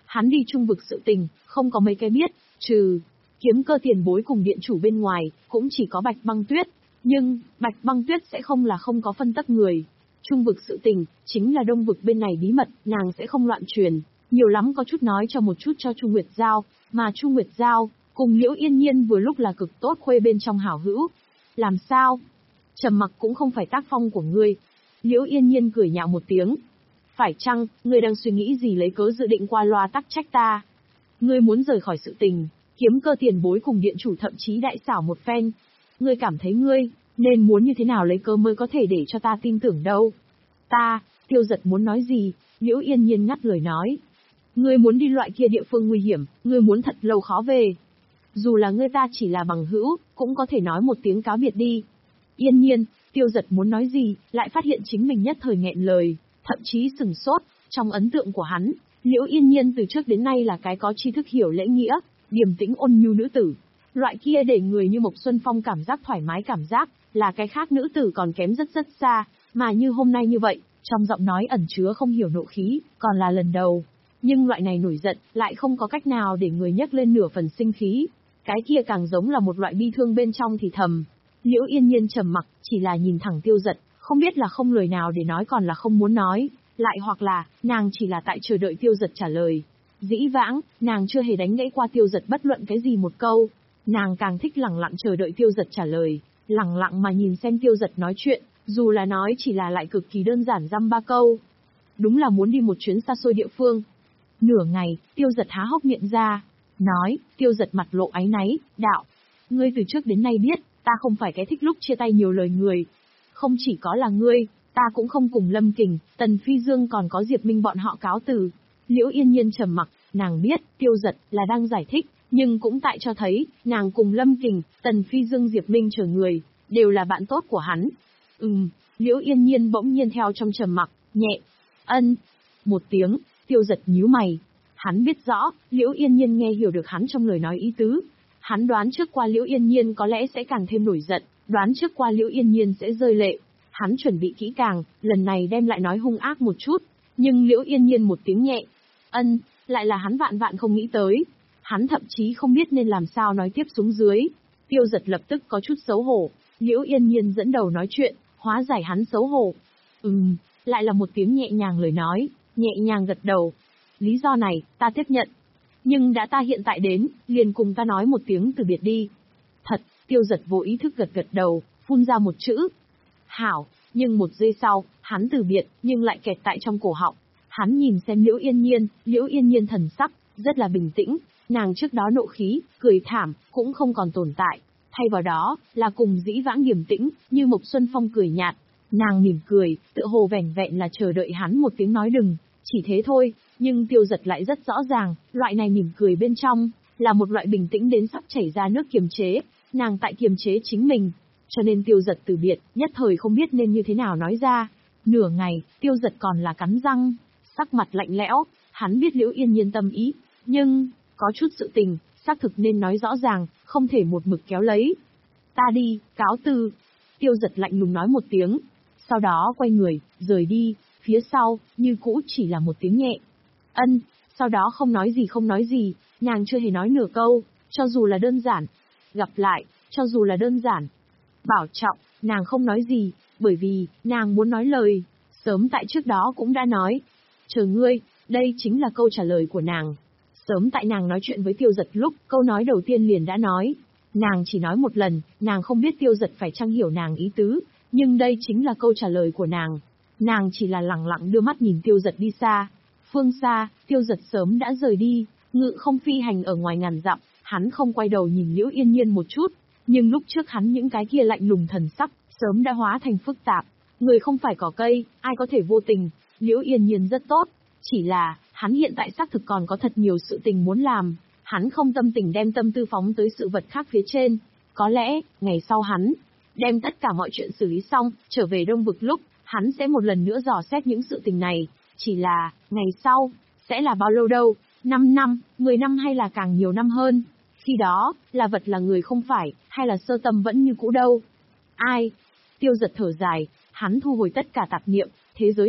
Hắn đi trung vực sự tình, không có mấy cái biết, trừ Kiếm Cơ tiền bối cùng điện chủ bên ngoài, cũng chỉ có Bạch Băng Tuyết. Nhưng, Bạch Băng Tuyết sẽ không là không có phân tấp người. Trung vực sự tình, chính là đông vực bên này bí mật, nàng sẽ không loạn truyền. Nhiều lắm có chút nói cho một chút cho Chu Nguyệt Giao, mà Chu Nguyệt Giao, cùng Liễu Yên Nhiên vừa lúc là cực tốt khuê bên trong hảo hữu. Làm sao? Trầm mặc cũng không phải tác phong của ngươi. Liễu Yên Nhiên cười nhạo một tiếng. Phải chăng, ngươi đang suy nghĩ gì lấy cớ dự định qua loa tắc trách ta? Ngươi muốn rời khỏi sự tình, Kiếm Cơ tiền bối cùng điện chủ thậm chí đại xảo một phen. Ngươi cảm thấy ngươi, nên muốn như thế nào lấy cớ mới có thể để cho ta tin tưởng đâu? Ta, Tiêu Giật muốn nói gì, Liễu Yên Nhiên ngắt lời nói. Ngươi muốn đi loại kia địa phương nguy hiểm, ngươi muốn thật lâu khó về. Dù là ngươi ta chỉ là bằng hữu, cũng có thể nói một tiếng cáo biệt đi. Yên Nhiên, Tiêu Giật muốn nói gì, lại phát hiện chính mình nhất thời nghẹn lời, thậm chí sừng sốt. Trong ấn tượng của hắn, Liễu Yên Nhiên từ trước đến nay là cái có tri thức hiểu lễ nghĩa, điềm tĩnh ôn nhu nữ tử. Loại kia để người như Mộc Xuân Phong cảm giác thoải mái cảm giác, là cái khác nữ tử còn kém rất rất xa, mà như hôm nay như vậy, trong giọng nói ẩn chứa không hiểu nộ khí, còn là lần đầu. Nhưng loại này nổi giận, lại không có cách nào để người nhấc lên nửa phần sinh khí. Cái kia càng giống là một loại bi thương bên trong thì thầm. Liễu Yên Nhiên trầm mặc, chỉ là nhìn thẳng Tiêu Giật, không biết là không lời nào để nói còn là không muốn nói, lại hoặc là, nàng chỉ là tại chờ đợi Tiêu Giật trả lời. Dĩ vãng, nàng chưa hề đánh gãy qua Tiêu Giật bất luận cái gì một câu. Nàng càng thích lẳng lặng chờ đợi Tiêu Giật trả lời, lẳng lặng mà nhìn xem Tiêu Giật nói chuyện, dù là nói chỉ là lại cực kỳ đơn giản dăm ba câu. Đúng là muốn đi một chuyến xa xôi địa phương. Nửa ngày, Tiêu Giật há hốc miệng ra, nói, Tiêu Giật mặt lộ áy náy, đạo. Ngươi từ trước đến nay biết, ta không phải cái thích lúc chia tay nhiều lời người. Không chỉ có là ngươi, ta cũng không cùng Lâm Kình, Tần Phi Dương còn có Diệp Minh bọn họ cáo từ. Liễu Yên Nhiên trầm mặc, nàng biết, Tiêu Giật là đang giải thích, nhưng cũng tại cho thấy, nàng cùng Lâm Kình, Tần Phi Dương Diệp Minh chờ người, đều là bạn tốt của hắn. Ừm, Liễu Yên Nhiên bỗng nhiên theo trong trầm mặc, nhẹ, ân, một tiếng, Tiêu Giật nhíu mày. Hắn biết rõ, Liễu Yên Nhiên nghe hiểu được hắn trong lời nói ý tứ. Hắn đoán trước qua Liễu Yên Nhiên có lẽ sẽ càng thêm nổi giận, đoán trước qua Liễu Yên Nhiên sẽ rơi lệ. Hắn chuẩn bị kỹ càng, lần này đem lại nói hung ác một chút, nhưng Liễu Yên Nhiên một tiếng nhẹ, ân, lại là hắn vạn vạn không nghĩ tới. Hắn thậm chí không biết nên làm sao nói tiếp xuống dưới. Tiêu Giật lập tức có chút xấu hổ, Liễu Yên Nhiên dẫn đầu nói chuyện, hóa giải hắn xấu hổ. Ừm, lại là một tiếng nhẹ nhàng lời nói, nhẹ nhàng gật đầu. Lý do này, ta tiếp nhận. Nhưng đã ta hiện tại đến, liền cùng ta nói một tiếng từ biệt đi. Thật, Tiêu Giật vô ý thức gật gật đầu, phun ra một chữ. Hảo, nhưng một giây sau, hắn từ biệt, nhưng lại kẹt tại trong cổ họng. Hắn nhìn xem Liễu Yên Nhiên, Liễu Yên Nhiên thần sắc, rất là bình tĩnh, nàng trước đó nộ khí, cười thảm, cũng không còn tồn tại. Thay vào đó, là cùng dĩ vãng điềm tĩnh, như Mộc Xuân Phong cười nhạt. Nàng mỉm cười, tựa hồ vẻn vẹn là chờ đợi hắn một tiếng nói đừng, chỉ thế thôi, nhưng Tiêu Giật lại rất rõ ràng, loại này mỉm cười bên trong, là một loại bình tĩnh đến sắp chảy ra nước kiềm chế, nàng tại kiềm chế chính mình. Cho nên Tiêu Giật từ biệt, nhất thời không biết nên như thế nào nói ra. Nửa ngày, Tiêu Giật còn là cắn răng, sắc mặt lạnh lẽo, hắn biết Liễu Yên Nhiên tâm ý, nhưng, có chút sự tình, xác thực nên nói rõ ràng, không thể một mực kéo lấy. Ta đi, cáo từ. Tiêu Giật lạnh lùng nói một tiếng, sau đó quay người, rời đi, phía sau, như cũ chỉ là một tiếng nhẹ. Ân, sau đó không nói gì không nói gì, nàng chưa hề nói nửa câu, cho dù là đơn giản. Gặp lại, cho dù là đơn giản. Bảo trọng, nàng không nói gì, bởi vì, nàng muốn nói lời, sớm tại trước đó cũng đã nói. Chờ ngươi, đây chính là câu trả lời của nàng. Sớm tại nàng nói chuyện với Tiêu Giật lúc, câu nói đầu tiên liền đã nói. Nàng chỉ nói một lần, nàng không biết Tiêu Giật phải chăng hiểu nàng ý tứ, nhưng đây chính là câu trả lời của nàng. Nàng chỉ là lẳng lặng đưa mắt nhìn Tiêu Giật đi xa. Phương xa, Tiêu Giật sớm đã rời đi, ngự không phi hành ở ngoài ngàn dặm, hắn không quay đầu nhìn Liễu Yên Nhiên một chút. Nhưng lúc trước hắn những cái kia lạnh lùng thần sắc, sớm đã hóa thành phức tạp. Người không phải cỏ cây, ai có thể vô tình, Liễu Yên Nhiên rất tốt. Chỉ là, hắn hiện tại xác thực còn có thật nhiều sự tình muốn làm. Hắn không tâm tình đem tâm tư phóng tới sự vật khác phía trên. Có lẽ, ngày sau hắn, đem tất cả mọi chuyện xử lý xong, trở về Đông Vực lúc, hắn sẽ một lần nữa dò xét những sự tình này. Chỉ là, ngày sau, sẽ là bao lâu đâu, năm năm, mười năm hay là càng nhiều năm hơn. Khi đó, là vật là người không phải, hay là sơ tâm vẫn như cũ đâu. Ai? Tiêu Giật thở dài, hắn thu hồi tất cả tạp niệm, thế giới này,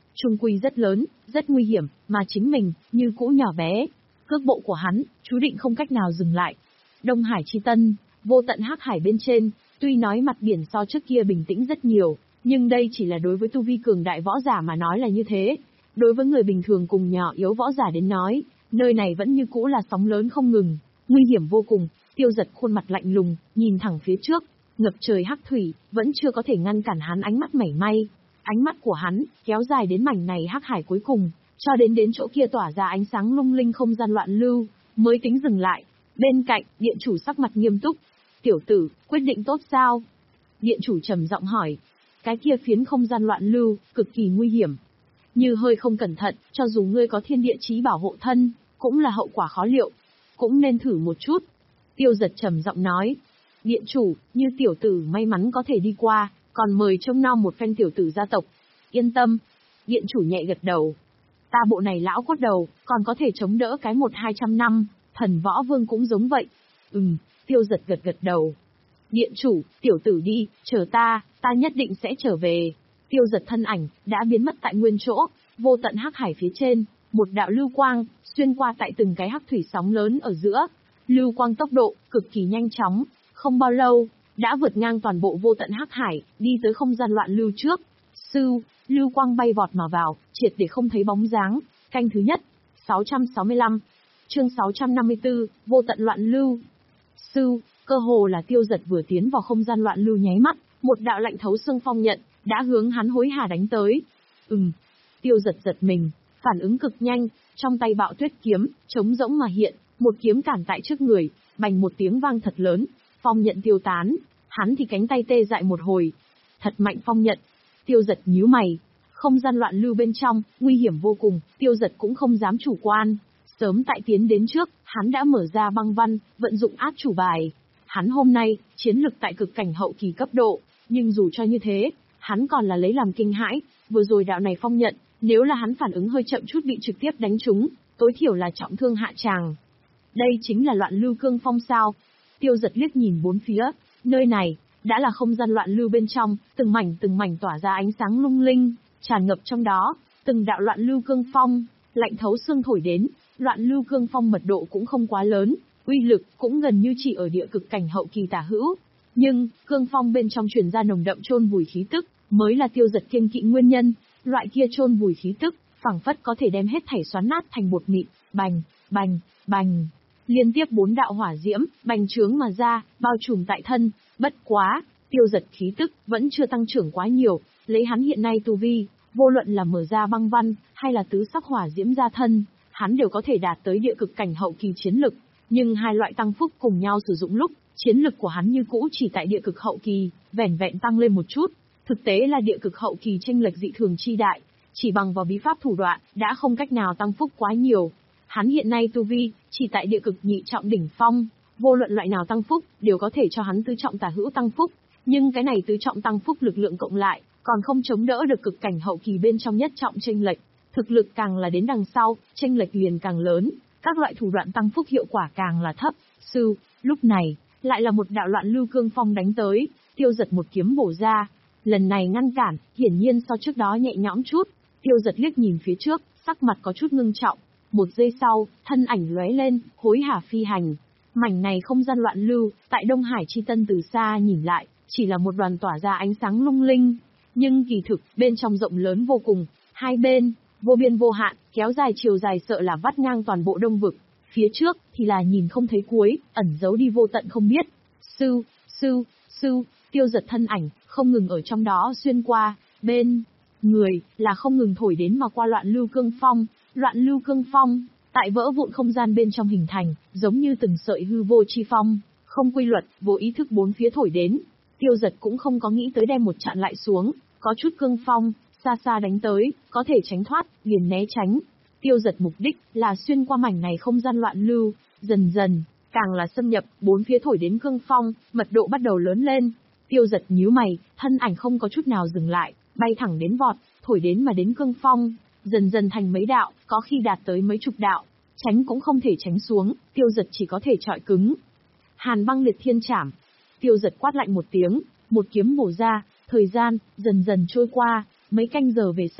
trung quy rất lớn, rất nguy hiểm, mà chính mình, như cũ nhỏ bé. Cước bộ của hắn, chú định không cách nào dừng lại. Đông Hải Chi Tân, vô tận hắc hải bên trên, tuy nói mặt biển so trước kia bình tĩnh rất nhiều, nhưng đây chỉ là đối với tu vi cường đại võ giả mà nói là như thế. Đối với người bình thường cùng nhỏ yếu võ giả đến nói, nơi này vẫn như cũ là sóng lớn không ngừng, nguy hiểm vô cùng. Tiêu Dật khuôn mặt lạnh lùng, nhìn thẳng phía trước, ngập trời hắc thủy, vẫn chưa có thể ngăn cản hắn ánh mắt mảy may. Ánh mắt của hắn, kéo dài đến mảnh này hắc hải cuối cùng, cho đến đến chỗ kia tỏa ra ánh sáng lung linh không gian loạn lưu, mới tính dừng lại. Bên cạnh, điện chủ sắc mặt nghiêm túc. Tiểu tử, quyết định tốt sao? Điện chủ trầm giọng hỏi. Cái kia phiến không gian loạn lưu, cực kỳ nguy hiểm. Như hơi không cẩn thận, cho dù ngươi có thiên địa chí bảo hộ thân, cũng là hậu quả khó liệu. Cũng nên thử một chút. Tiêu Dật trầm giọng nói. Điện chủ, như tiểu tử may mắn có thể đi qua, còn mời trông nom một phen tiểu tử gia tộc. Yên tâm. Điện chủ nhẹ gật đầu. Ta bộ này lão cốt đầu, còn có thể chống đỡ cái một hai trăm năm, thần võ vương cũng giống vậy. Ừm, Tiêu Dật gật gật đầu. Điện chủ, tiểu tử đi, chờ ta, ta nhất định sẽ trở về. Tiêu Dật thân ảnh, đã biến mất tại nguyên chỗ, vô tận hắc hải phía trên, một đạo lưu quang, xuyên qua tại từng cái hắc thủy sóng lớn ở giữa. Lưu quang tốc độ, cực kỳ nhanh chóng, không bao lâu, đã vượt ngang toàn bộ vô tận hắc hải, đi tới không gian loạn lưu trước. Sưu, lưu quang bay vọt mà vào, triệt để không thấy bóng dáng. Canh thứ nhất, sáu trăm sáu mươi lăm, chương sáu trăm năm mươi tư, vô tận loạn lưu. Sưu, cơ hồ là Tiêu Dật vừa tiến vào không gian loạn lưu nháy mắt, một đạo lạnh thấu xương phong nhận, đã hướng hắn hối hả đánh tới. Ừm, Tiêu Dật giật mình, phản ứng cực nhanh, trong tay bạo tuyết kiếm, trống rỗng mà hiện, một kiếm cản tại trước người, bành một tiếng vang thật lớn, phong nhận tiêu tán, hắn thì cánh tay tê dại một hồi. Thật mạnh phong nhận. Tiêu Dật nhíu mày, không gian loạn lưu bên trong, nguy hiểm vô cùng, Tiêu Dật cũng không dám chủ quan. Sớm tại tiến đến trước, hắn đã mở ra băng văn, vận dụng át chủ bài. Hắn hôm nay, chiến lực tại cực cảnh hậu kỳ cấp độ, nhưng dù cho như thế, hắn còn là lấy làm kinh hãi, vừa rồi đạo này phong nhận, nếu là hắn phản ứng hơi chậm chút bị trực tiếp đánh trúng, tối thiểu là trọng thương hạ tràng. Đây chính là loạn lưu cương phong sao? Tiêu Dật liếc nhìn bốn phía, nơi này, đã là không gian loạn lưu bên trong, từng mảnh từng mảnh tỏa ra ánh sáng lung linh, tràn ngập trong đó, từng đạo loạn lưu cương phong, lạnh thấu xương thổi đến, loạn lưu cương phong mật độ cũng không quá lớn, uy lực cũng gần như chỉ ở địa cực cảnh hậu kỳ tả hữu. Nhưng, cương phong bên trong truyền ra nồng đậm chôn vùi khí tức, mới là Tiêu Dật kiêng kỵ nguyên nhân, loại kia chôn vùi khí tức, phảng phất có thể đem hết thảy xoắn nát thành bột mịn, bành, bành, bành. Liên tiếp bốn đạo hỏa diễm, bành trướng mà ra, bao trùm tại thân, bất quá, Tiêu Dật khí tức vẫn chưa tăng trưởng quá nhiều, lấy hắn hiện nay tu vi, vô luận là mở ra băng văn, hay là tứ sắc hỏa diễm ra thân, hắn đều có thể đạt tới địa cực cảnh hậu kỳ chiến lực, nhưng hai loại tăng phúc cùng nhau sử dụng lúc, chiến lực của hắn như cũ chỉ tại địa cực hậu kỳ, vẻn vẹn tăng lên một chút, thực tế là địa cực hậu kỳ chênh lệch dị thường chi đại, chỉ bằng vào bí pháp thủ đoạn, đã không cách nào tăng phúc quá nhiều. Hắn hiện nay tu vi, chỉ tại địa cực nhị trọng đỉnh phong, vô luận loại nào tăng phúc, đều có thể cho hắn tứ trọng tả hữu tăng phúc, nhưng cái này tứ trọng tăng phúc lực lượng cộng lại, còn không chống đỡ được cực cảnh hậu kỳ bên trong nhất trọng chênh lệch, thực lực càng là đến đằng sau, chênh lệch liền càng lớn, các loại thủ đoạn tăng phúc hiệu quả càng là thấp. Sư, lúc này, lại là một đạo loạn lưu cương phong đánh tới, Tiêu Dật một kiếm bổ ra, lần này ngăn cản, hiển nhiên so trước đó nhẹ nhõm chút. Tiêu Dật liếc nhìn phía trước, sắc mặt có chút ngưng trọng. Một giây sau, thân ảnh lóe lên, hối hả phi hành. Mảnh này không gian loạn lưu, tại Đông Hải Chi Tân từ xa nhìn lại, chỉ là một đoàn tỏa ra ánh sáng lung linh. Nhưng kỳ thực, bên trong rộng lớn vô cùng, hai bên, vô biên vô hạn, kéo dài chiều dài sợ là vắt ngang toàn bộ đông vực. Phía trước, thì là nhìn không thấy cuối, ẩn giấu đi vô tận không biết. Sư, sư, sư, Tiêu Dật thân ảnh, không ngừng ở trong đó xuyên qua, bên người, là không ngừng thổi đến mà qua loạn lưu cương phong. Loạn lưu cương phong, tại vỡ vụn không gian bên trong hình thành, giống như từng sợi hư vô chi phong, không quy luật, vô ý thức bốn phía thổi đến. Tiêu Dật cũng không có nghĩ tới đem một chặn lại xuống, có chút cương phong, xa xa đánh tới, có thể tránh thoát, liền né tránh. Tiêu Dật mục đích là xuyên qua mảnh này không gian loạn lưu, dần dần, càng là xâm nhập, bốn phía thổi đến cương phong, mật độ bắt đầu lớn lên. Tiêu Dật nhíu mày, thân ảnh không có chút nào dừng lại, bay thẳng đến vọt, thổi đến mà đến cương phong. Dần dần thành mấy đạo, có khi đạt tới mấy chục đạo, tránh cũng không thể tránh xuống, Tiêu Dật chỉ có thể chọi cứng. Hàn băng liệt thiên trảm, Tiêu Dật quát lạnh một tiếng, một kiếm bổ ra, thời gian, dần dần trôi qua, mấy canh giờ về sau,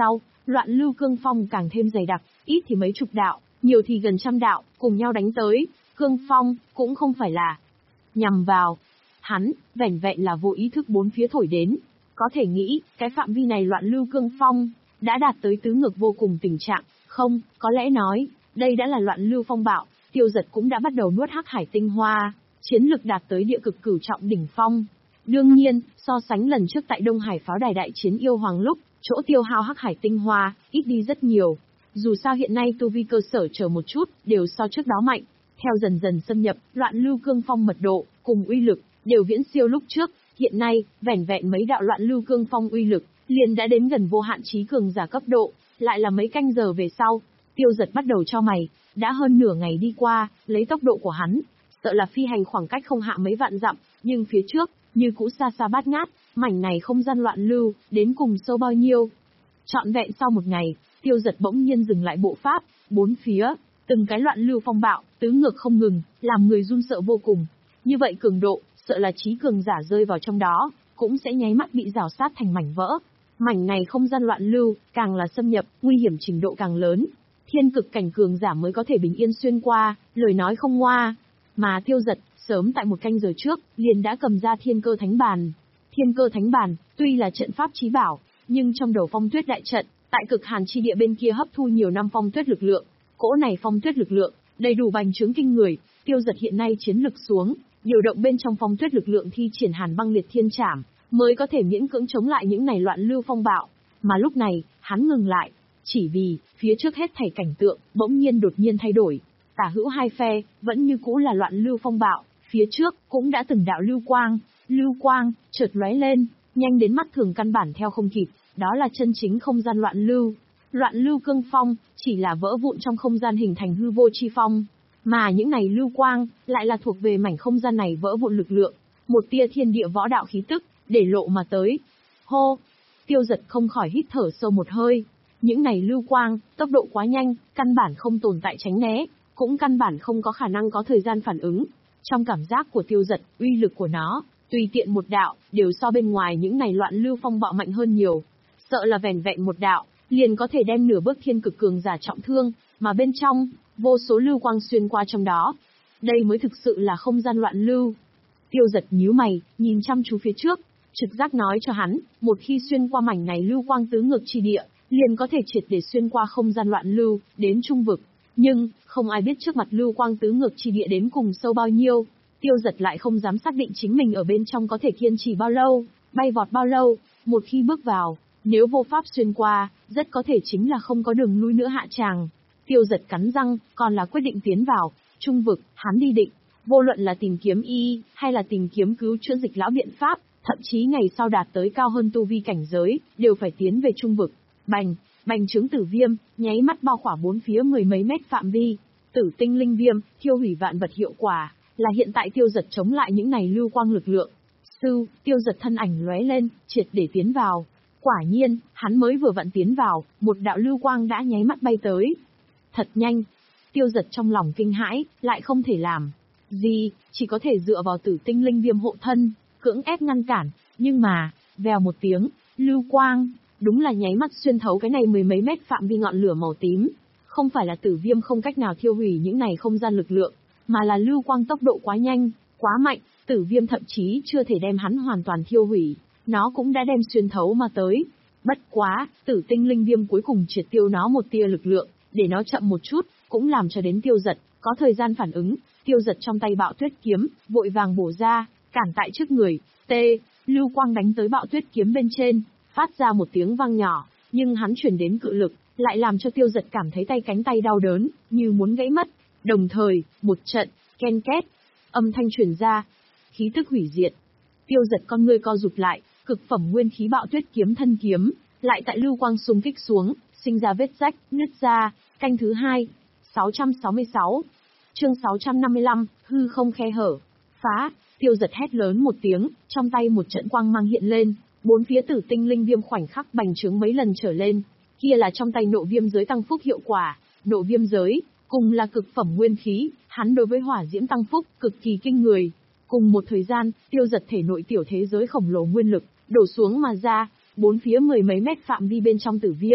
Loạn lưu cương phong càng thêm dày đặc, ít thì mấy chục đạo, nhiều thì gần trăm đạo, cùng nhau đánh tới. Cương phong, cũng không phải là nhằm vào hắn, vẻn vẹn là vô ý thức bốn phía thổi đến. Có thể nghĩ, cái phạm vi này loạn lưu cương phong, đã đạt tới tứ ngược vô cùng tình trạng, không, có lẽ nói, đây đã là loạn lưu phong bạo, Tiêu Dật cũng đã bắt đầu nuốt hắc hải tinh hoa, chiến lực đạt tới địa cực cửu trọng đỉnh phong. Đương nhiên, so sánh lần trước tại Đông Hải pháo đài đại chiến yêu hoàng lúc, chỗ tiêu hao hắc hải tinh hoa, ít đi rất nhiều. Dù sao hiện nay tu vi cơ sở chờ một chút, đều so trước đó mạnh. Theo dần dần xâm nhập, loạn lưu cương phong mật độ, cùng uy lực, đều viễn siêu lúc trước. Hiện nay, vẻn vẹn mấy đạo loạn lưu cương phong uy lực, liền đã đến gần vô hạn chí cường giả cấp độ, lại là mấy canh giờ về sau. Tiêu Dật bắt đầu cho mày, đã hơn nửa ngày đi qua, lấy tốc độ của hắn, sợ là phi hành khoảng cách không hạ mấy vạn dặm, nhưng phía trước, như cũ xa xa bát ngát, mảnh này không gian loạn lưu, đến cùng sâu bao nhiêu. Trọn vẹn sau một ngày, Tiêu Dật bỗng nhiên dừng lại bộ pháp, bốn phía, từng cái loạn lưu phong bạo, tứ ngược không ngừng, làm người run sợ vô cùng. Như vậy cường độ, sợ là trí cường giả rơi vào trong đó, cũng sẽ nháy mắt bị rào sát thành mảnh vỡ. Mảnh này không gian loạn lưu, càng là xâm nhập, nguy hiểm trình độ càng lớn. Thiên cực cảnh cường giả mới có thể bình yên xuyên qua, lời nói không ngoa. Mà Tiêu Dật, sớm tại một canh giờ trước, liền đã cầm ra thiên cơ thánh bàn. Thiên cơ thánh bàn, tuy là trận pháp chí bảo, nhưng trong đầu phong tuyết đại trận, tại cực hàn chi địa bên kia hấp thu nhiều năm phong tuyết lực lượng. Cỗ này phong tuyết lực lượng, đầy đủ bành trướng kinh người. Tiêu Dật hiện nay chiến lực xuống, điều động bên trong phong tuyết lực lượng thi triển hàn băng liệt thiên trảm, mới có thể miễn cưỡng chống lại những này loạn lưu phong bạo. Mà lúc này, hắn ngừng lại, chỉ vì, phía trước hết thảy cảnh tượng, bỗng nhiên đột nhiên thay đổi. Tả hữu hai phe, vẫn như cũ là loạn lưu phong bạo, phía trước, cũng đã từng đạo lưu quang, lưu quang, chợt lóe lên, nhanh đến mắt thường căn bản theo không kịp, đó là chân chính không gian loạn lưu. Loạn lưu cương phong, chỉ là vỡ vụn trong không gian hình thành hư vô chi phong, mà những này lưu quang, lại là thuộc về mảnh không gian này vỡ vụn lực lượng, một tia thiên địa võ đạo khí tức, để lộ mà tới. Hô! Tiêu Dật không khỏi hít thở sâu một hơi. Những này lưu quang, tốc độ quá nhanh, căn bản không tồn tại tránh né, cũng căn bản không có khả năng có thời gian phản ứng. Trong cảm giác của Tiêu Dật, uy lực của nó, tùy tiện một đạo, đều so bên ngoài những này loạn lưu phong bạo mạnh hơn nhiều. Sợ là vẻn vẹn một đạo, liền có thể đem nửa bước thiên cực cường giả trọng thương, mà bên trong, vô số lưu quang xuyên qua trong đó. Đây mới thực sự là không gian loạn lưu. Tiêu Dật nhíu mày, nhìn chăm chú phía trước, trực giác nói cho hắn, một khi xuyên qua mảnh này lưu quang tứ ngược chi địa, liền có thể triệt để xuyên qua không gian loạn lưu, đến trung vực. Nhưng, không ai biết trước mặt lưu quang tứ ngược chi địa đến cùng sâu bao nhiêu. Tiêu Dật lại không dám xác định chính mình ở bên trong có thể kiên trì bao lâu, bay vọt bao lâu. Một khi bước vào, nếu vô pháp xuyên qua, rất có thể chính là không có đường lui nữa hạ tràng. Tiêu Dật cắn răng, còn là quyết định tiến vào trung vực. Hắn đi định, vô luận là tìm kiếm y, hay là tìm kiếm cứu chữa dịch lão biện pháp, thậm chí ngày sau đạt tới cao hơn tu vi cảnh giới, đều phải tiến về trung vực. Bành, bành trướng tử viêm, nháy mắt bao khỏa bốn phía mười mấy mét phạm vi. Tử tinh linh viêm, thiêu hủy vạn vật hiệu quả, là hiện tại Tiêu Dật chống lại những này lưu quang lực lượng. Sư, Tiêu Dật thân ảnh lóe lên, triệt để tiến vào. Quả nhiên, hắn mới vừa vặn tiến vào, một đạo lưu quang đã nháy mắt bay tới. Thật nhanh. Tiêu Dật trong lòng kinh hãi, lại không thể làm gì, chỉ có thể dựa vào tử tinh linh viêm hộ thân, cưỡng ép ngăn cản. Nhưng mà, vèo một tiếng, lưu quang, đúng là nháy mắt xuyên thấu cái này mười mấy mét phạm vi ngọn lửa màu tím. Không phải là tử viêm không cách nào thiêu hủy những này không gian lực lượng, mà là lưu quang tốc độ quá nhanh, quá mạnh, tử viêm thậm chí chưa thể đem hắn hoàn toàn thiêu hủy, nó cũng đã đem xuyên thấu mà tới. Bất quá, tử tinh linh viêm cuối cùng triệt tiêu nó một tia lực lượng, để nó chậm một chút, cũng làm cho đến Tiêu Dật có thời gian phản ứng. Tiêu Dật trong tay bạo tuyết kiếm, vội vàng bổ ra, cản tại trước người. T, lưu quang đánh tới bạo tuyết kiếm bên trên, phát ra một tiếng vang nhỏ, nhưng hắn truyền đến cự lực, lại làm cho Tiêu Dật cảm thấy tay cánh tay đau đớn, như muốn gãy mất. Đồng thời, một trận, ken két, âm thanh truyền ra, khí tức hủy diệt. Tiêu Dật con ngươi co rụt lại, cực phẩm nguyên khí bạo tuyết kiếm thân kiếm, lại tại lưu quang xung kích xuống, sinh ra vết rách, nứt ra. Canh thứ hai, sáu trăm sáu mươi sáu, chương sáu trăm năm mươi lăm, hư không khe hở, phá. Tiêu Dật hét lớn một tiếng, trong tay một trận quang mang hiện lên, bốn phía tử tinh linh viêm khoảnh khắc bành trướng mấy lần trở lên. Kia là trong tay nộ viêm giới tăng phúc hiệu quả, nộ viêm giới, cùng là cực phẩm nguyên khí, hắn đối với hỏa diễm tăng phúc, cực kỳ kinh người. Cùng một thời gian, Tiêu Dật thể nội tiểu thế giới khổng lồ nguyên lực, đổ xuống mà ra, bốn phía mười mấy mét phạm vi bên trong tử viêm,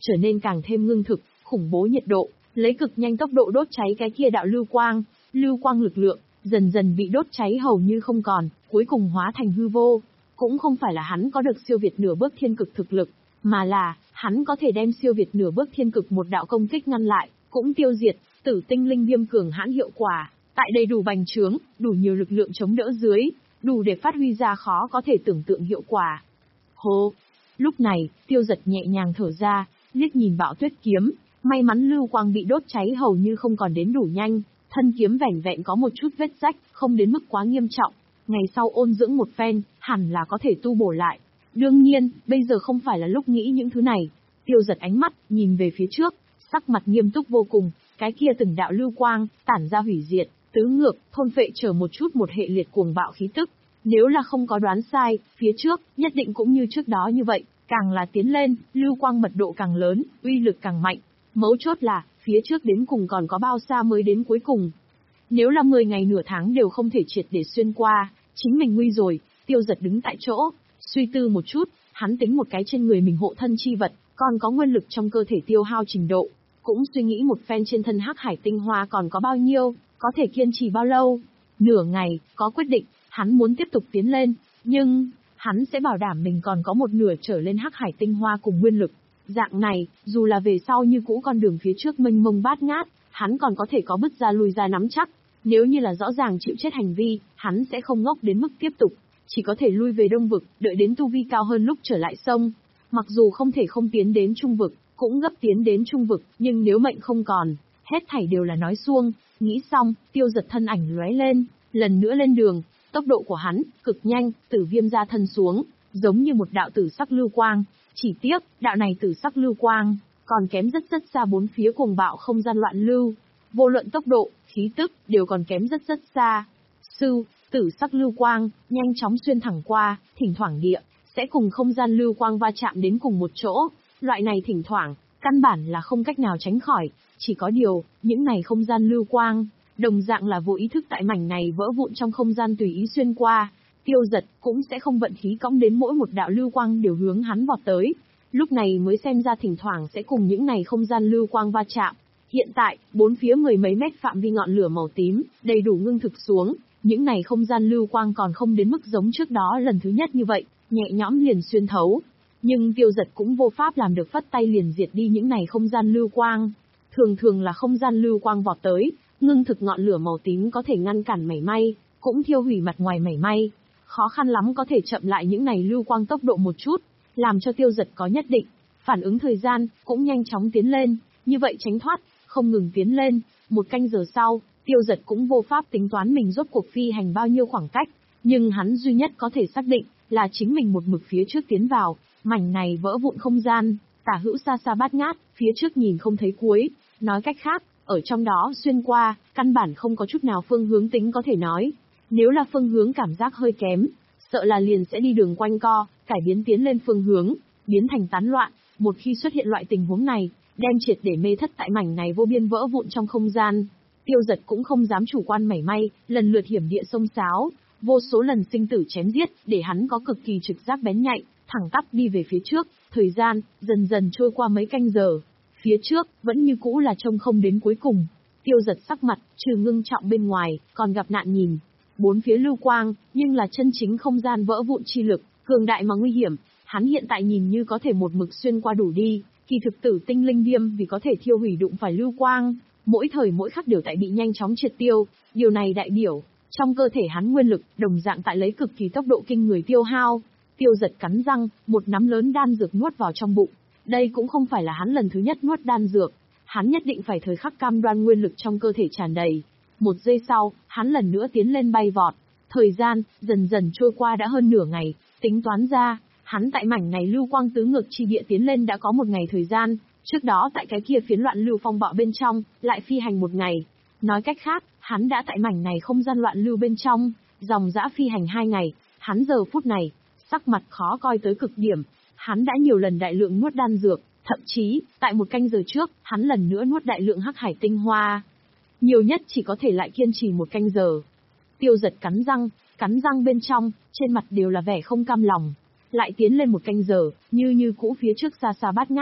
trở nên càng thêm ngưng thực, khủng bố nhiệt độ, lấy cực nhanh tốc độ đốt cháy cái kia đạo lưu quang, lưu quang lực lượng, dần dần bị đốt cháy hầu như không còn, cuối cùng hóa thành hư vô. Cũng không phải là hắn có được siêu việt nửa bước thiên cực thực lực, mà là, hắn có thể đem siêu việt nửa bước thiên cực một đạo công kích ngăn lại, cũng tiêu diệt, tử tinh linh viêm cường hãn hiệu quả, tại đầy đủ bành trướng, đủ nhiều lực lượng chống đỡ dưới, đủ để phát huy ra khó có thể tưởng tượng hiệu quả. Hô! Lúc này, Tiêu Dật nhẹ nhàng thở ra, liếc nhìn Bạo Tuyết kiếm, may mắn lưu quang bị đốt cháy hầu như không còn đến đủ nhanh, thân kiếm vẻn vẹn có một chút vết rách, không đến mức quá nghiêm trọng, ngày sau ôn dưỡng một phen, hẳn là có thể tu bổ lại. Đương nhiên, bây giờ không phải là lúc nghĩ những thứ này. Tiêu Dật ánh mắt, nhìn về phía trước, sắc mặt nghiêm túc vô cùng, cái kia từng đạo lưu quang, tản ra hủy diệt, tứ ngược, thôn phệ trở một chút một hệ liệt cuồng bạo khí tức. Nếu là không có đoán sai, phía trước, nhất định cũng như trước đó như vậy, càng là tiến lên, lưu quang mật độ càng lớn, uy lực càng mạnh. Mấu chốt là, phía trước đến cùng còn có bao xa mới đến cuối cùng. Nếu là mười ngày nửa tháng đều không thể triệt để xuyên qua, chính mình nguy rồi. Tiêu Dật đứng tại chỗ, suy tư một chút, hắn tính một cái trên người mình hộ thân chi vật, còn có nguyên lực trong cơ thể tiêu hao trình độ, cũng suy nghĩ một phen trên thân hắc hải tinh hoa còn có bao nhiêu, có thể kiên trì bao lâu. Nửa ngày, có quyết định, hắn muốn tiếp tục tiến lên, nhưng, hắn sẽ bảo đảm mình còn có một nửa trở lên hắc hải tinh hoa cùng nguyên lực. Dạng này, dù là về sau như cũ con đường phía trước mênh mông bát ngát, hắn còn có thể có bứt ra lùi ra nắm chắc. Nếu như là rõ ràng chịu chết hành vi, hắn sẽ không ngốc đến mức tiếp tục, chỉ có thể lui về đông vực, đợi đến tu vi cao hơn lúc trở lại sông. Mặc dù không thể không tiến đến trung vực, cũng gấp tiến đến trung vực, nhưng nếu mệnh không còn, hết thảy đều là nói suông. Nghĩ xong, Tiêu Dật thân ảnh lóe lên, lần nữa lên đường, tốc độ của hắn, cực nhanh, tử viêm ra thân xuống, giống như một đạo tử sắc lưu quang. Chỉ tiếc, đạo này tử sắc lưu quang, còn kém rất rất xa bốn phía cuồng bạo không gian loạn lưu. Vô luận tốc độ, khí tức, đều còn kém rất rất xa. Sư, tử sắc lưu quang, nhanh chóng xuyên thẳng qua, thỉnh thoảng địa, sẽ cùng không gian lưu quang va chạm đến cùng một chỗ. Loại này thỉnh thoảng, căn bản là không cách nào tránh khỏi, chỉ có điều, những này không gian lưu quang, đồng dạng là vô ý thức tại mảnh này vỡ vụn trong không gian tùy ý xuyên qua. Tiêu Dật cũng sẽ không vận khí cõng đến mỗi một đạo lưu quang đều hướng hắn vọt tới. Lúc này mới xem ra thỉnh thoảng sẽ cùng những này không gian lưu quang va chạm. Hiện tại, bốn phía mười mấy mét phạm vi ngọn lửa màu tím, đầy đủ ngưng thực xuống, những này không gian lưu quang còn không đến mức giống trước đó lần thứ nhất như vậy, nhẹ nhõm liền xuyên thấu. Nhưng Tiêu Dật cũng vô pháp làm được phất tay liền diệt đi những này không gian lưu quang. Thường thường là không gian lưu quang vọt tới, ngưng thực ngọn lửa màu tím có thể ngăn cản mảy may, cũng thiêu hủy mặt ngoài mảy may. Khó khăn lắm có thể chậm lại những này lưu quang tốc độ một chút, làm cho Tiêu Dật có nhất định phản ứng thời gian, cũng nhanh chóng tiến lên, như vậy tránh thoát, không ngừng tiến lên. Một canh giờ sau, Tiêu Dật cũng vô pháp tính toán mình rốt cuộc phi hành bao nhiêu khoảng cách, nhưng hắn duy nhất có thể xác định là chính mình một mực phía trước tiến vào, mảnh này vỡ vụn không gian, tả hữu xa xa bát ngát, phía trước nhìn không thấy cuối, nói cách khác, ở trong đó xuyên qua, căn bản không có chút nào phương hướng tính có thể nói. Nếu là phương hướng cảm giác hơi kém, sợ là liền sẽ đi đường quanh co, cải biến tiến lên phương hướng, biến thành tán loạn. Một khi xuất hiện loại tình huống này, đem triệt để mê thất tại mảnh này vô biên vỡ vụn trong không gian. Tiêu Dật cũng không dám chủ quan mảy may, lần lượt hiểm địa sông sáo, vô số lần sinh tử chém giết, để hắn có cực kỳ trực giác bén nhạy, thẳng tắp đi về phía trước. Thời gian dần dần trôi qua mấy canh giờ, phía trước vẫn như cũ là trông không đến cuối cùng. Tiêu Dật sắc mặt trừ ngưng trọng bên ngoài, còn gặp nạn nhìn. Bốn phía lưu quang, nhưng là chân chính không gian vỡ vụn chi lực, cường đại mà nguy hiểm. Hắn hiện tại nhìn như có thể một mực xuyên qua đủ đi, kỳ thực tử tinh linh viêm vì có thể thiêu hủy đụng phải lưu quang, mỗi thời mỗi khắc đều tại bị nhanh chóng triệt tiêu. Điều này đại biểu, trong cơ thể hắn nguyên lực, đồng dạng tại lấy cực kỳ tốc độ kinh người tiêu hao. Tiêu Dật cắn răng, một nắm lớn đan dược nuốt vào trong bụng. Đây cũng không phải là hắn lần thứ nhất nuốt đan dược, hắn nhất định phải thời khắc cam đoan nguyên lực trong cơ thể tràn đầy. Một giây sau, hắn lần nữa tiến lên bay vọt. Thời gian, dần dần trôi qua đã hơn nửa ngày, tính toán ra, hắn tại mảnh này lưu quang tứ ngược chi địa tiến lên đã có một ngày thời gian, trước đó tại cái kia phiến loạn lưu phong bạo bên trong, lại phi hành một ngày. Nói cách khác, hắn đã tại mảnh này không gian loạn lưu bên trong, dòng dã phi hành hai ngày, hắn giờ phút này, sắc mặt khó coi tới cực điểm, hắn đã nhiều lần đại lượng nuốt đan dược, thậm chí, tại một canh giờ trước, hắn lần nữa nuốt đại lượng hắc hải tinh hoa. Nhiều nhất chỉ có thể lại kiên trì một canh giờ. Tiêu Dật cắn răng, cắn răng bên trong, trên mặt đều là vẻ không cam lòng. Lại tiến lên một canh giờ, như như cũ phía trước xa xa bát ngát,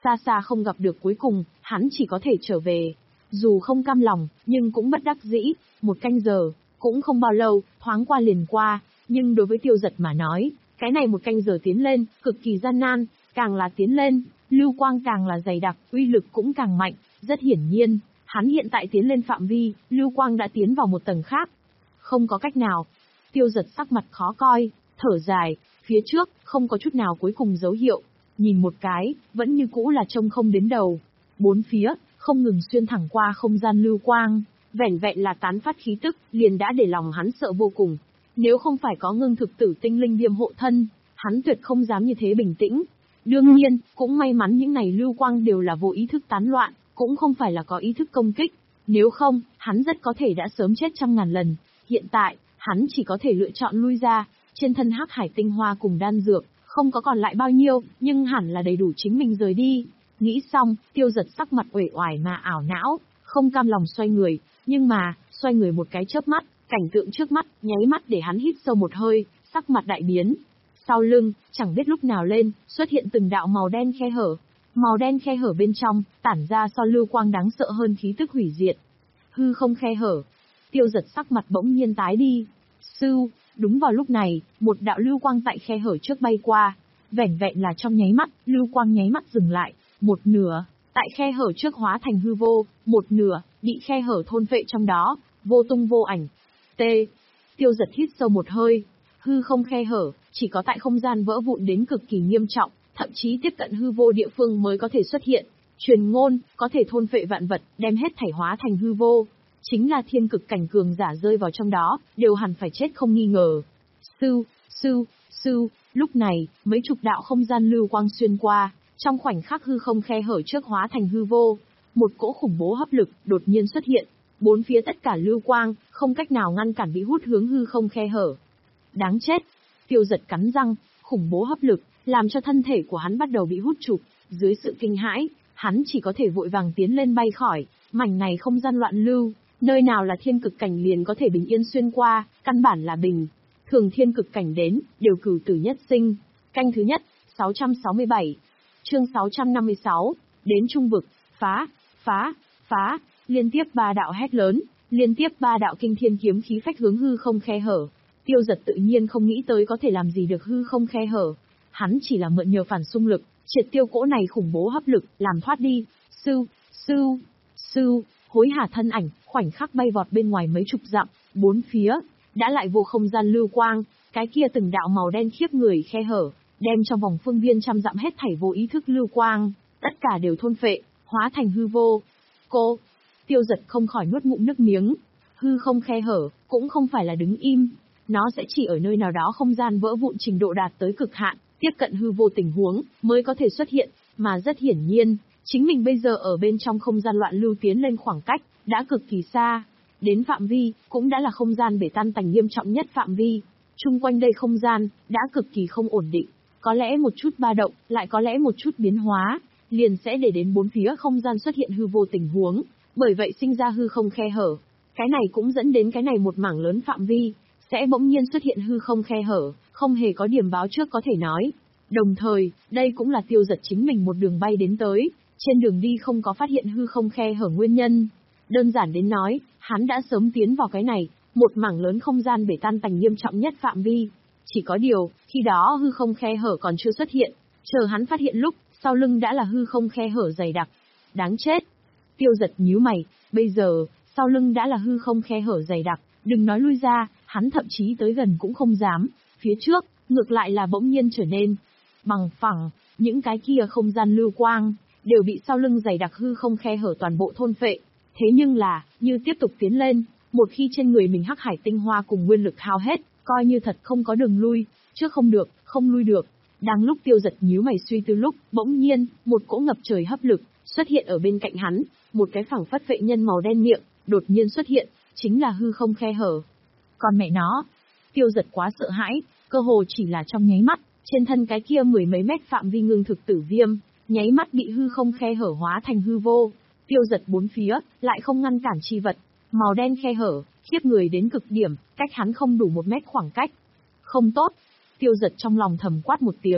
xa xa không gặp được cuối cùng, hắn chỉ có thể trở về. Dù không cam lòng, nhưng cũng bất đắc dĩ, một canh giờ, cũng không bao lâu, thoáng qua liền qua, nhưng đối với Tiêu Dật mà nói, cái này một canh giờ tiến lên, cực kỳ gian nan, càng là tiến lên, lưu quang càng là dày đặc, uy lực cũng càng mạnh, rất hiển nhiên, hắn hiện tại tiến lên phạm vi, lưu quang đã tiến vào một tầng khác. Không có cách nào. Tiêu Dật sắc mặt khó coi, thở dài, phía trước, không có chút nào cuối cùng dấu hiệu. Nhìn một cái, vẫn như cũ là trông không đến đầu. Bốn phía, không ngừng xuyên thẳng qua không gian lưu quang, vẻn vẹn là tán phát khí tức, liền đã để lòng hắn sợ vô cùng. Nếu không phải có ngưng thực tử tinh linh viêm hộ thân, hắn tuyệt không dám như thế bình tĩnh. Đương nhiên, cũng may mắn những này lưu quang đều là vô ý thức tán loạn, cũng không phải là có ý thức công kích. Nếu không, hắn rất có thể đã sớm chết trăm ngàn lần. Hiện tại, hắn chỉ có thể lựa chọn lui ra, trên thân hắc hải tinh hoa cùng đan dược, không có còn lại bao nhiêu, nhưng hẳn là đầy đủ chính mình rời đi. Nghĩ xong, Tiêu Dật sắc mặt uể oải mà ảo não, không cam lòng xoay người, nhưng mà, xoay người một cái chớp mắt, cảnh tượng trước mắt, nháy mắt để hắn hít sâu một hơi, sắc mặt đại biến. Sau lưng, chẳng biết lúc nào lên, xuất hiện từng đạo màu đen khe hở. Màu đen khe hở bên trong, tản ra so lưu quang đáng sợ hơn khí tức hủy diệt. Hư không khe hở. Tiêu Dật sắc mặt bỗng nhiên tái đi. Sưu, đúng vào lúc này, một đạo lưu quang tại khe hở trước bay qua. Vẻn vẹn là trong nháy mắt, lưu quang nháy mắt dừng lại, một nửa, tại khe hở trước hóa thành hư vô, một nửa, bị khe hở thôn phệ trong đó, vô tung vô ảnh. T. Tiêu Dật hít sâu một hơi. Hư không khe hở, chỉ có tại không gian vỡ vụn đến cực kỳ nghiêm trọng, thậm chí tiếp cận hư vô địa phương mới có thể xuất hiện. Truyền ngôn, có thể thôn phệ vạn vật, đem hết thảy hóa thành hư vô. Chính là thiên cực cảnh cường giả rơi vào trong đó, đều hẳn phải chết không nghi ngờ. Sưu, sưu, sưu, lúc này, mấy chục đạo không gian lưu quang xuyên qua, trong khoảnh khắc hư không khe hở trước hóa thành hư vô. Một cỗ khủng bố hấp lực, đột nhiên xuất hiện. Bốn phía tất cả lưu quang, không cách nào ngăn cản bị hút hướng hư không khe hở. Đáng chết! Tiêu Dật cắn răng, khủng bố hấp lực, làm cho thân thể của hắn bắt đầu bị hút trục. Dưới sự kinh hãi, hắn chỉ có thể vội vàng tiến lên bay khỏi, mảnh này không gian loạn lưu, nơi nào là thiên cực cảnh liền có thể bình yên xuyên qua, căn bản là bình. Thường thiên cực cảnh đến, đều cửu tử nhất sinh. Canh thứ nhất, sáu trăm sáu mươi bảy. Chương sáu trăm năm mươi sáu, đến trung vực, phá, phá, phá, liên tiếp ba đạo hét lớn, liên tiếp ba đạo kinh thiên kiếm khí phách hướng hư không khe hở. Tiêu Dật tự nhiên không nghĩ tới có thể làm gì được hư không khe hở. Hắn chỉ là mượn nhờ phản xung lực, triệt tiêu cỗ này khủng bố hấp lực, làm thoát đi. Sưu, sưu, sưu, hối hả thân ảnh, khoảnh khắc bay vọt bên ngoài mấy chục dặm, bốn phía, đã lại vô không gian lưu quang, cái kia từng đạo màu đen khiếp người khe hở, đem trong vòng phương viên trăm dặm hết thảy vô ý thức lưu quang, tất cả đều thôn phệ, hóa thành hư vô. Cô, Tiêu Dật không khỏi nuốt ngụm nước miếng. Hư không khe hở, cũng không phải là đứng im, nó sẽ chỉ ở nơi nào đó không gian vỡ vụn trình độ đạt tới cực hạn, tiếp cận hư vô tình huống, mới có thể xuất hiện, mà rất hiển nhiên, chính mình bây giờ ở bên trong không gian loạn lưu tiến lên khoảng cách, đã cực kỳ xa. Đến phạm vi, cũng đã là không gian bể tan tành nghiêm trọng nhất phạm vi. Chung quanh đây không gian, đã cực kỳ không ổn định. Có lẽ một chút ba động, lại có lẽ một chút biến hóa, liền sẽ để đến bốn phía không gian xuất hiện hư vô tình huống. Bởi vậy sinh ra hư không khe hở. Cái này cũng dẫn đến cái này một mảng lớn phạm vi, sẽ bỗng nhiên xuất hiện hư không khe hở, không hề có điểm báo trước có thể nói. Đồng thời, đây cũng là Tiêu Dật chính mình một đường bay đến tới, trên đường đi không có phát hiện hư không khe hở nguyên nhân. Đơn giản đến nói, hắn đã sớm tiến vào cái này, một mảng lớn không gian bể tan tành nghiêm trọng nhất phạm vi. Chỉ có điều, khi đó hư không khe hở còn chưa xuất hiện, chờ hắn phát hiện lúc, sau lưng đã là hư không khe hở dày đặc. Đáng chết! Tiêu Dật nhíu mày, bây giờ, sau lưng đã là hư không khe hở dày đặc, đừng nói lui ra, hắn thậm chí tới gần cũng không dám, phía trước, ngược lại là bỗng nhiên trở nên bằng phẳng, những cái kia không gian lưu quang, đều bị sau lưng dày đặc hư không khe hở toàn bộ thôn phệ. Thế nhưng là, như tiếp tục tiến lên, một khi trên người mình hắc hải tinh hoa cùng nguyên lực hao hết, coi như thật không có đường lui, trước không được, không lui được. Đang lúc Tiêu Dật nhíu mày suy tư lúc, bỗng nhiên, một cỗ ngập trời hấp lực xuất hiện ở bên cạnh hắn, một cái phẳng phất vệ nhân màu đen miệng đột nhiên xuất hiện, chính là hư không khe hở. Còn mẹ nó, Tiêu Dật quá sợ hãi, cơ hồ chỉ là trong nháy mắt, trên thân cái kia mười mấy mét phạm vi ngưng thực tử viêm, nháy mắt bị hư không khe hở hóa thành hư vô. Tiêu Dật bốn phía, lại không ngăn cản chi vật, màu đen khe hở, khiếp người đến cực điểm, cách hắn không đủ một mét khoảng cách. Không tốt, Tiêu Dật trong lòng thầm quát một tiếng,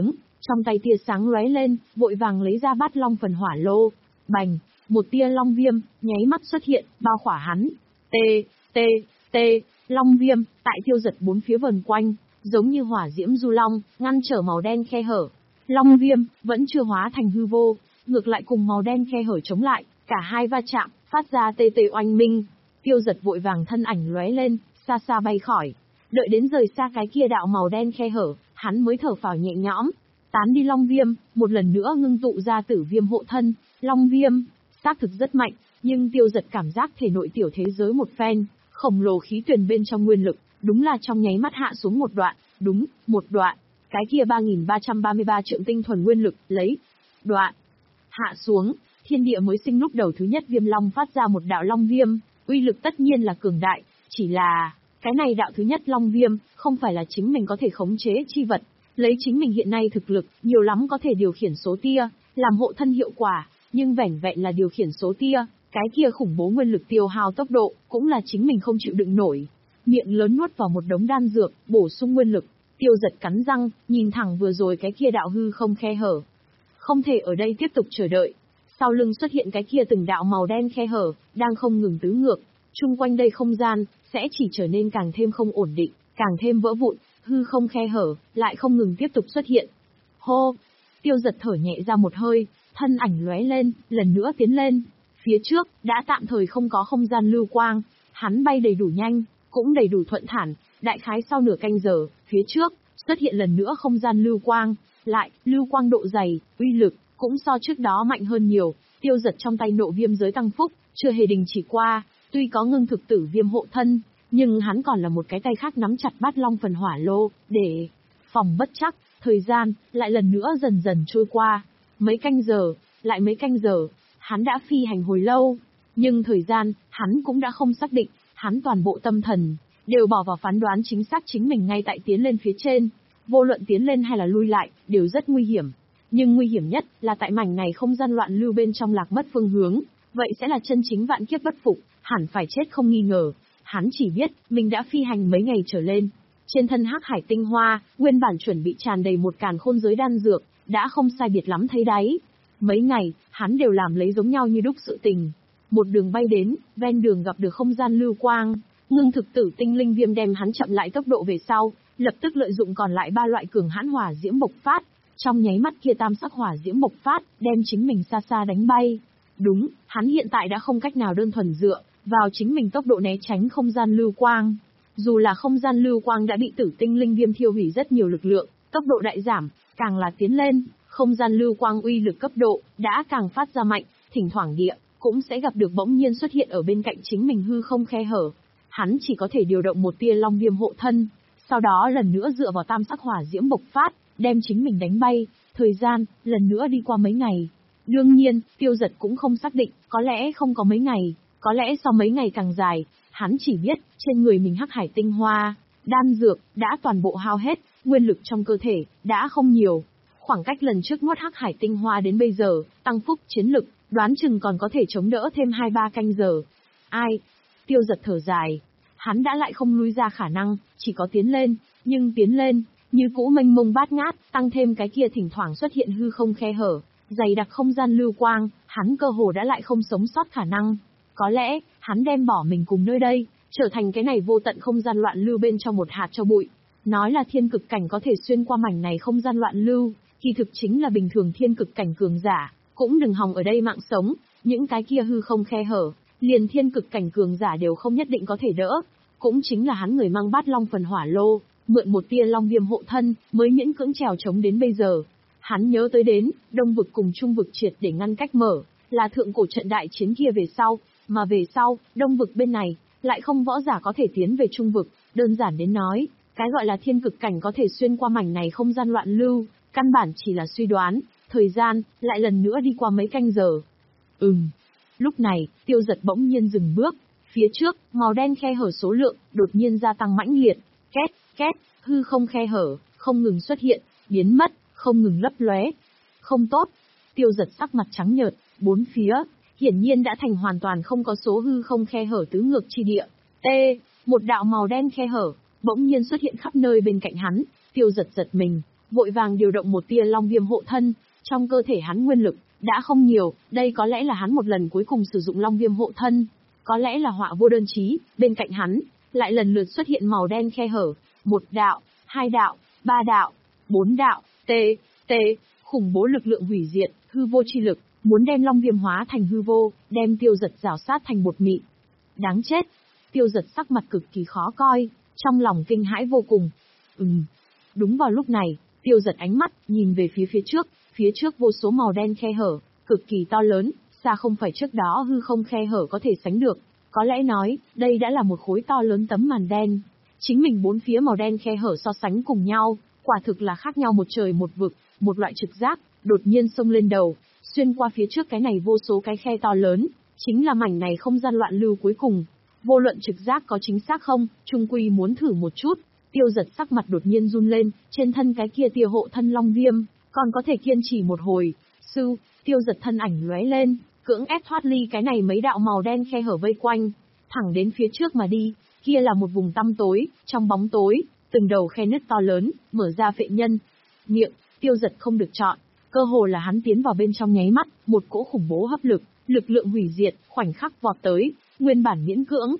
Trong tay tia sáng lóe lên, vội vàng lấy ra bát long phần hỏa lô. Bành, một tia long viêm, nháy mắt xuất hiện, bao khỏa hắn. Tê, tê, tê, long viêm, tại Tiêu Dật bốn phía vần quanh, giống như hỏa diễm du long, ngăn trở màu đen khe hở. Long viêm, vẫn chưa hóa thành hư vô, ngược lại cùng màu đen khe hở chống lại, cả hai va chạm, phát ra tê tê oanh minh. Tiêu Dật vội vàng thân ảnh lóe lên, xa xa bay khỏi. Đợi đến rời xa cái kia đạo màu đen khe hở, hắn mới thở phào nhẹ nhõm. Tán đi long viêm, một lần nữa ngưng tụ ra tử viêm hộ thân. Long viêm, xác thực rất mạnh, nhưng Tiêu Dật cảm giác thể nội tiểu thế giới một phen, khổng lồ khí tuyền bên trong nguyên lực, đúng là trong nháy mắt hạ xuống một đoạn, đúng, một đoạn. Cái kia ba nghìn ba trăm ba mươi ba trượng tinh thuần nguyên lực, lấy đoạn hạ xuống, thiên địa mới sinh lúc đầu thứ nhất viêm long phát ra một đạo long viêm, uy lực tất nhiên là cường đại, chỉ là cái này đạo thứ nhất long viêm, không phải là chính mình có thể khống chế chi vật, lấy chính mình hiện nay thực lực, nhiều lắm có thể điều khiển số tia, làm hộ thân hiệu quả, nhưng vẻn vẹn là điều khiển số tia, cái kia khủng bố nguyên lực tiêu hao tốc độ, cũng là chính mình không chịu đựng nổi. Miệng lớn nuốt vào một đống đan dược, bổ sung nguyên lực, Tiêu Dật cắn răng, nhìn thẳng vừa rồi cái kia đạo hư không khe hở. Không thể ở đây tiếp tục chờ đợi. Sau lưng xuất hiện cái kia từng đạo màu đen khe hở, đang không ngừng tứ ngược. Chung quanh đây không gian, sẽ chỉ trở nên càng thêm không ổn định, càng thêm vỡ vụn, hư không khe hở, lại không ngừng tiếp tục xuất hiện. Hô! Tiêu Dật thở nhẹ ra một hơi, thân ảnh lóe lên, lần nữa tiến lên. Phía trước, đã tạm thời không có không gian lưu quang, hắn bay đầy đủ nhanh, cũng đầy đủ thuận thản, đại khái sau nửa canh giờ, phía trước, xuất hiện lần nữa không gian lưu quang, lại, lưu quang độ dày, uy lực, cũng so trước đó mạnh hơn nhiều. Tiêu Dật trong tay nộ viêm giới tăng phúc, chưa hề đình chỉ qua, tuy có ngưng thực tử viêm hộ thân, nhưng hắn còn là một cái tay khác nắm chặt bát long phần hỏa lô, để phòng bất chắc. Thời gian, lại lần nữa dần dần trôi qua, mấy canh giờ, lại mấy canh giờ, hắn đã phi hành hồi lâu, nhưng thời gian, hắn cũng đã không xác định, hắn toàn bộ tâm thần, đều bỏ vào phán đoán chính xác chính mình ngay tại tiến lên phía trên, vô luận tiến lên hay là lui lại, đều rất nguy hiểm. Nhưng nguy hiểm nhất là tại mảnh này không gian loạn lưu bên trong lạc mất phương hướng, vậy sẽ là chân chính vạn kiếp bất phục, hẳn phải chết không nghi ngờ. Hắn chỉ biết, mình đã phi hành mấy ngày trở lên. Trên thân hắc hải tinh hoa, nguyên bản chuẩn bị tràn đầy một càn khôn giới đan dược, đã không sai biệt lắm thấy đáy. Mấy ngày, hắn đều làm lấy giống nhau như đúc sự tình. Một đường bay đến, ven đường gặp được không gian lưu quang, ngưng thực tử tinh linh viêm đem hắn chậm lại tốc độ về sau, lập tức lợi dụng còn lại ba loại cường hãn hỏa diễm bộc phát. Trong nháy mắt kia tam sắc hỏa diễm bộc phát, đem chính mình xa xa đánh bay. Đúng, hắn hiện tại đã không cách nào đơn thuần dựa vào chính mình tốc độ né tránh không gian lưu quang. Dù là không gian lưu quang đã bị tử tinh linh viêm thiêu hủy rất nhiều lực lượng, tốc độ đại giảm, càng là tiến lên, không gian lưu quang uy lực cấp độ đã càng phát ra mạnh, thỉnh thoảng địa cũng sẽ gặp được bỗng nhiên xuất hiện ở bên cạnh chính mình hư không khe hở. Hắn chỉ có thể điều động một tia long viêm hộ thân, sau đó lần nữa dựa vào tam sắc hỏa diễm bộc phát, đem chính mình đánh bay. Thời gian lần nữa đi qua mấy ngày. Đương nhiên, Tiêu Dật cũng không xác định, có lẽ không có mấy ngày, có lẽ sau mấy ngày càng dài. Hắn chỉ biết, trên người mình hắc hải tinh hoa, đan dược, đã toàn bộ hao hết, nguyên lực trong cơ thể, đã không nhiều. Khoảng cách lần trước nuốt hắc hải tinh hoa đến bây giờ, tăng phúc chiến lực, đoán chừng còn có thể chống đỡ thêm hai ba canh giờ. Ai? Tiêu Dật thở dài. Hắn đã lại không lui ra khả năng, chỉ có tiến lên, nhưng tiến lên, như cũ mênh mông bát ngát, tăng thêm cái kia thỉnh thoảng xuất hiện hư không khe hở, dày đặc không gian lưu quang, hắn cơ hồ đã lại không sống sót khả năng. Có lẽ, hắn đem bỏ mình cùng nơi đây, trở thành cái này vô tận không gian loạn lưu bên trong một hạt cho bụi. Nói là thiên cực cảnh có thể xuyên qua mảnh này không gian loạn lưu, kỳ thực chính là bình thường thiên cực cảnh cường giả, cũng đừng hòng ở đây mạng sống, những cái kia hư không khe hở, liền thiên cực cảnh cường giả đều không nhất định có thể đỡ. Cũng chính là hắn người mang bát long phần hỏa lô, mượn một tia long viêm hộ thân, mới miễn cưỡng trèo chống đến bây giờ. Hắn nhớ tới đến, Đông vực cùng Trung vực triệt để ngăn cách mở, là thượng cổ trận đại chiến kia về sau, mà về sau, Đông vực bên này, lại không võ giả có thể tiến về Trung vực, đơn giản đến nói, cái gọi là thiên cực cảnh có thể xuyên qua mảnh này không gian loạn lưu, căn bản chỉ là suy đoán. Thời gian, lại lần nữa đi qua mấy canh giờ. Ừm. Lúc này, Tiêu Dật bỗng nhiên dừng bước. Phía trước, màu đen khe hở số lượng, đột nhiên gia tăng mãnh liệt. Két, két, hư không khe hở, không ngừng xuất hiện, biến mất, không ngừng lấp lóe. Không tốt. Tiêu Dật sắc mặt trắng nhợt, bốn phía, hiển nhiên đã thành hoàn toàn không có số hư không khe hở tứ ngược chi địa. T, một đạo màu đen khe hở, bỗng nhiên xuất hiện khắp nơi bên cạnh hắn. Tiêu Dật giật mình, vội vàng điều động một tia long viêm hộ thân, trong cơ thể hắn nguyên lực đã không nhiều, đây có lẽ là hắn một lần cuối cùng sử dụng long viêm hộ thân, có lẽ là họa vô đơn chí, bên cạnh hắn lại lần lượt xuất hiện màu đen khe hở, một đạo, hai đạo, ba đạo, bốn đạo, tê, tê, khủng bố lực lượng hủy diệt, hư vô chi lực, muốn đem long viêm hóa thành hư vô, đem Tiêu Dật rào sát thành bột mịn. Đáng chết! Tiêu Dật sắc mặt cực kỳ khó coi, trong lòng kinh hãi vô cùng. Ừm. Đúng vào lúc này, Tiêu Dật ánh mắt nhìn về phía phía trước, phía trước vô số màu đen khe hở, cực kỳ to lớn, xa không phải trước đó hư không khe hở có thể sánh được. Có lẽ nói, đây đã là một khối to lớn tấm màn đen. Chính mình bốn phía màu đen khe hở so sánh cùng nhau, quả thực là khác nhau một trời một vực, một loại trực giác, đột nhiên xông lên đầu, xuyên qua phía trước cái này vô số cái khe to lớn, chính là mảnh này không gian loạn lưu cuối cùng. Vô luận trực giác có chính xác không, trung quy muốn thử một chút. Tiêu Dật sắc mặt đột nhiên run lên, trên thân cái kia tia hộ thân long viêm, còn có thể kiên trì một hồi. Sư, Tiêu Dật thân ảnh lóe lên, cưỡng ép thoát ly cái này mấy đạo màu đen khe hở vây quanh, thẳng đến phía trước mà đi, kia là một vùng tăm tối, trong bóng tối, từng đầu khe nứt to lớn, mở ra phệ nhân. Miệng, Tiêu Dật không được chọn, cơ hồ là hắn tiến vào bên trong nháy mắt, một cỗ khủng bố hấp lực, lực lượng hủy diệt, khoảnh khắc vọt tới, nguyên bản miễn cưỡng.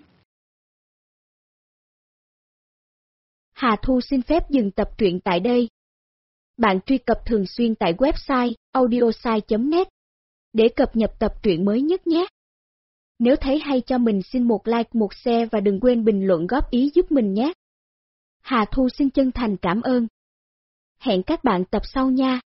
Hà Thu xin phép dừng tập truyện tại đây. Bạn truy cập thường xuyên tại website audiosai chấm net để cập nhật tập truyện mới nhất nhé. Nếu thấy hay cho mình xin một like, một share và đừng quên bình luận góp ý giúp mình nhé. Hà Thu xin chân thành cảm ơn. Hẹn các bạn tập sau nha.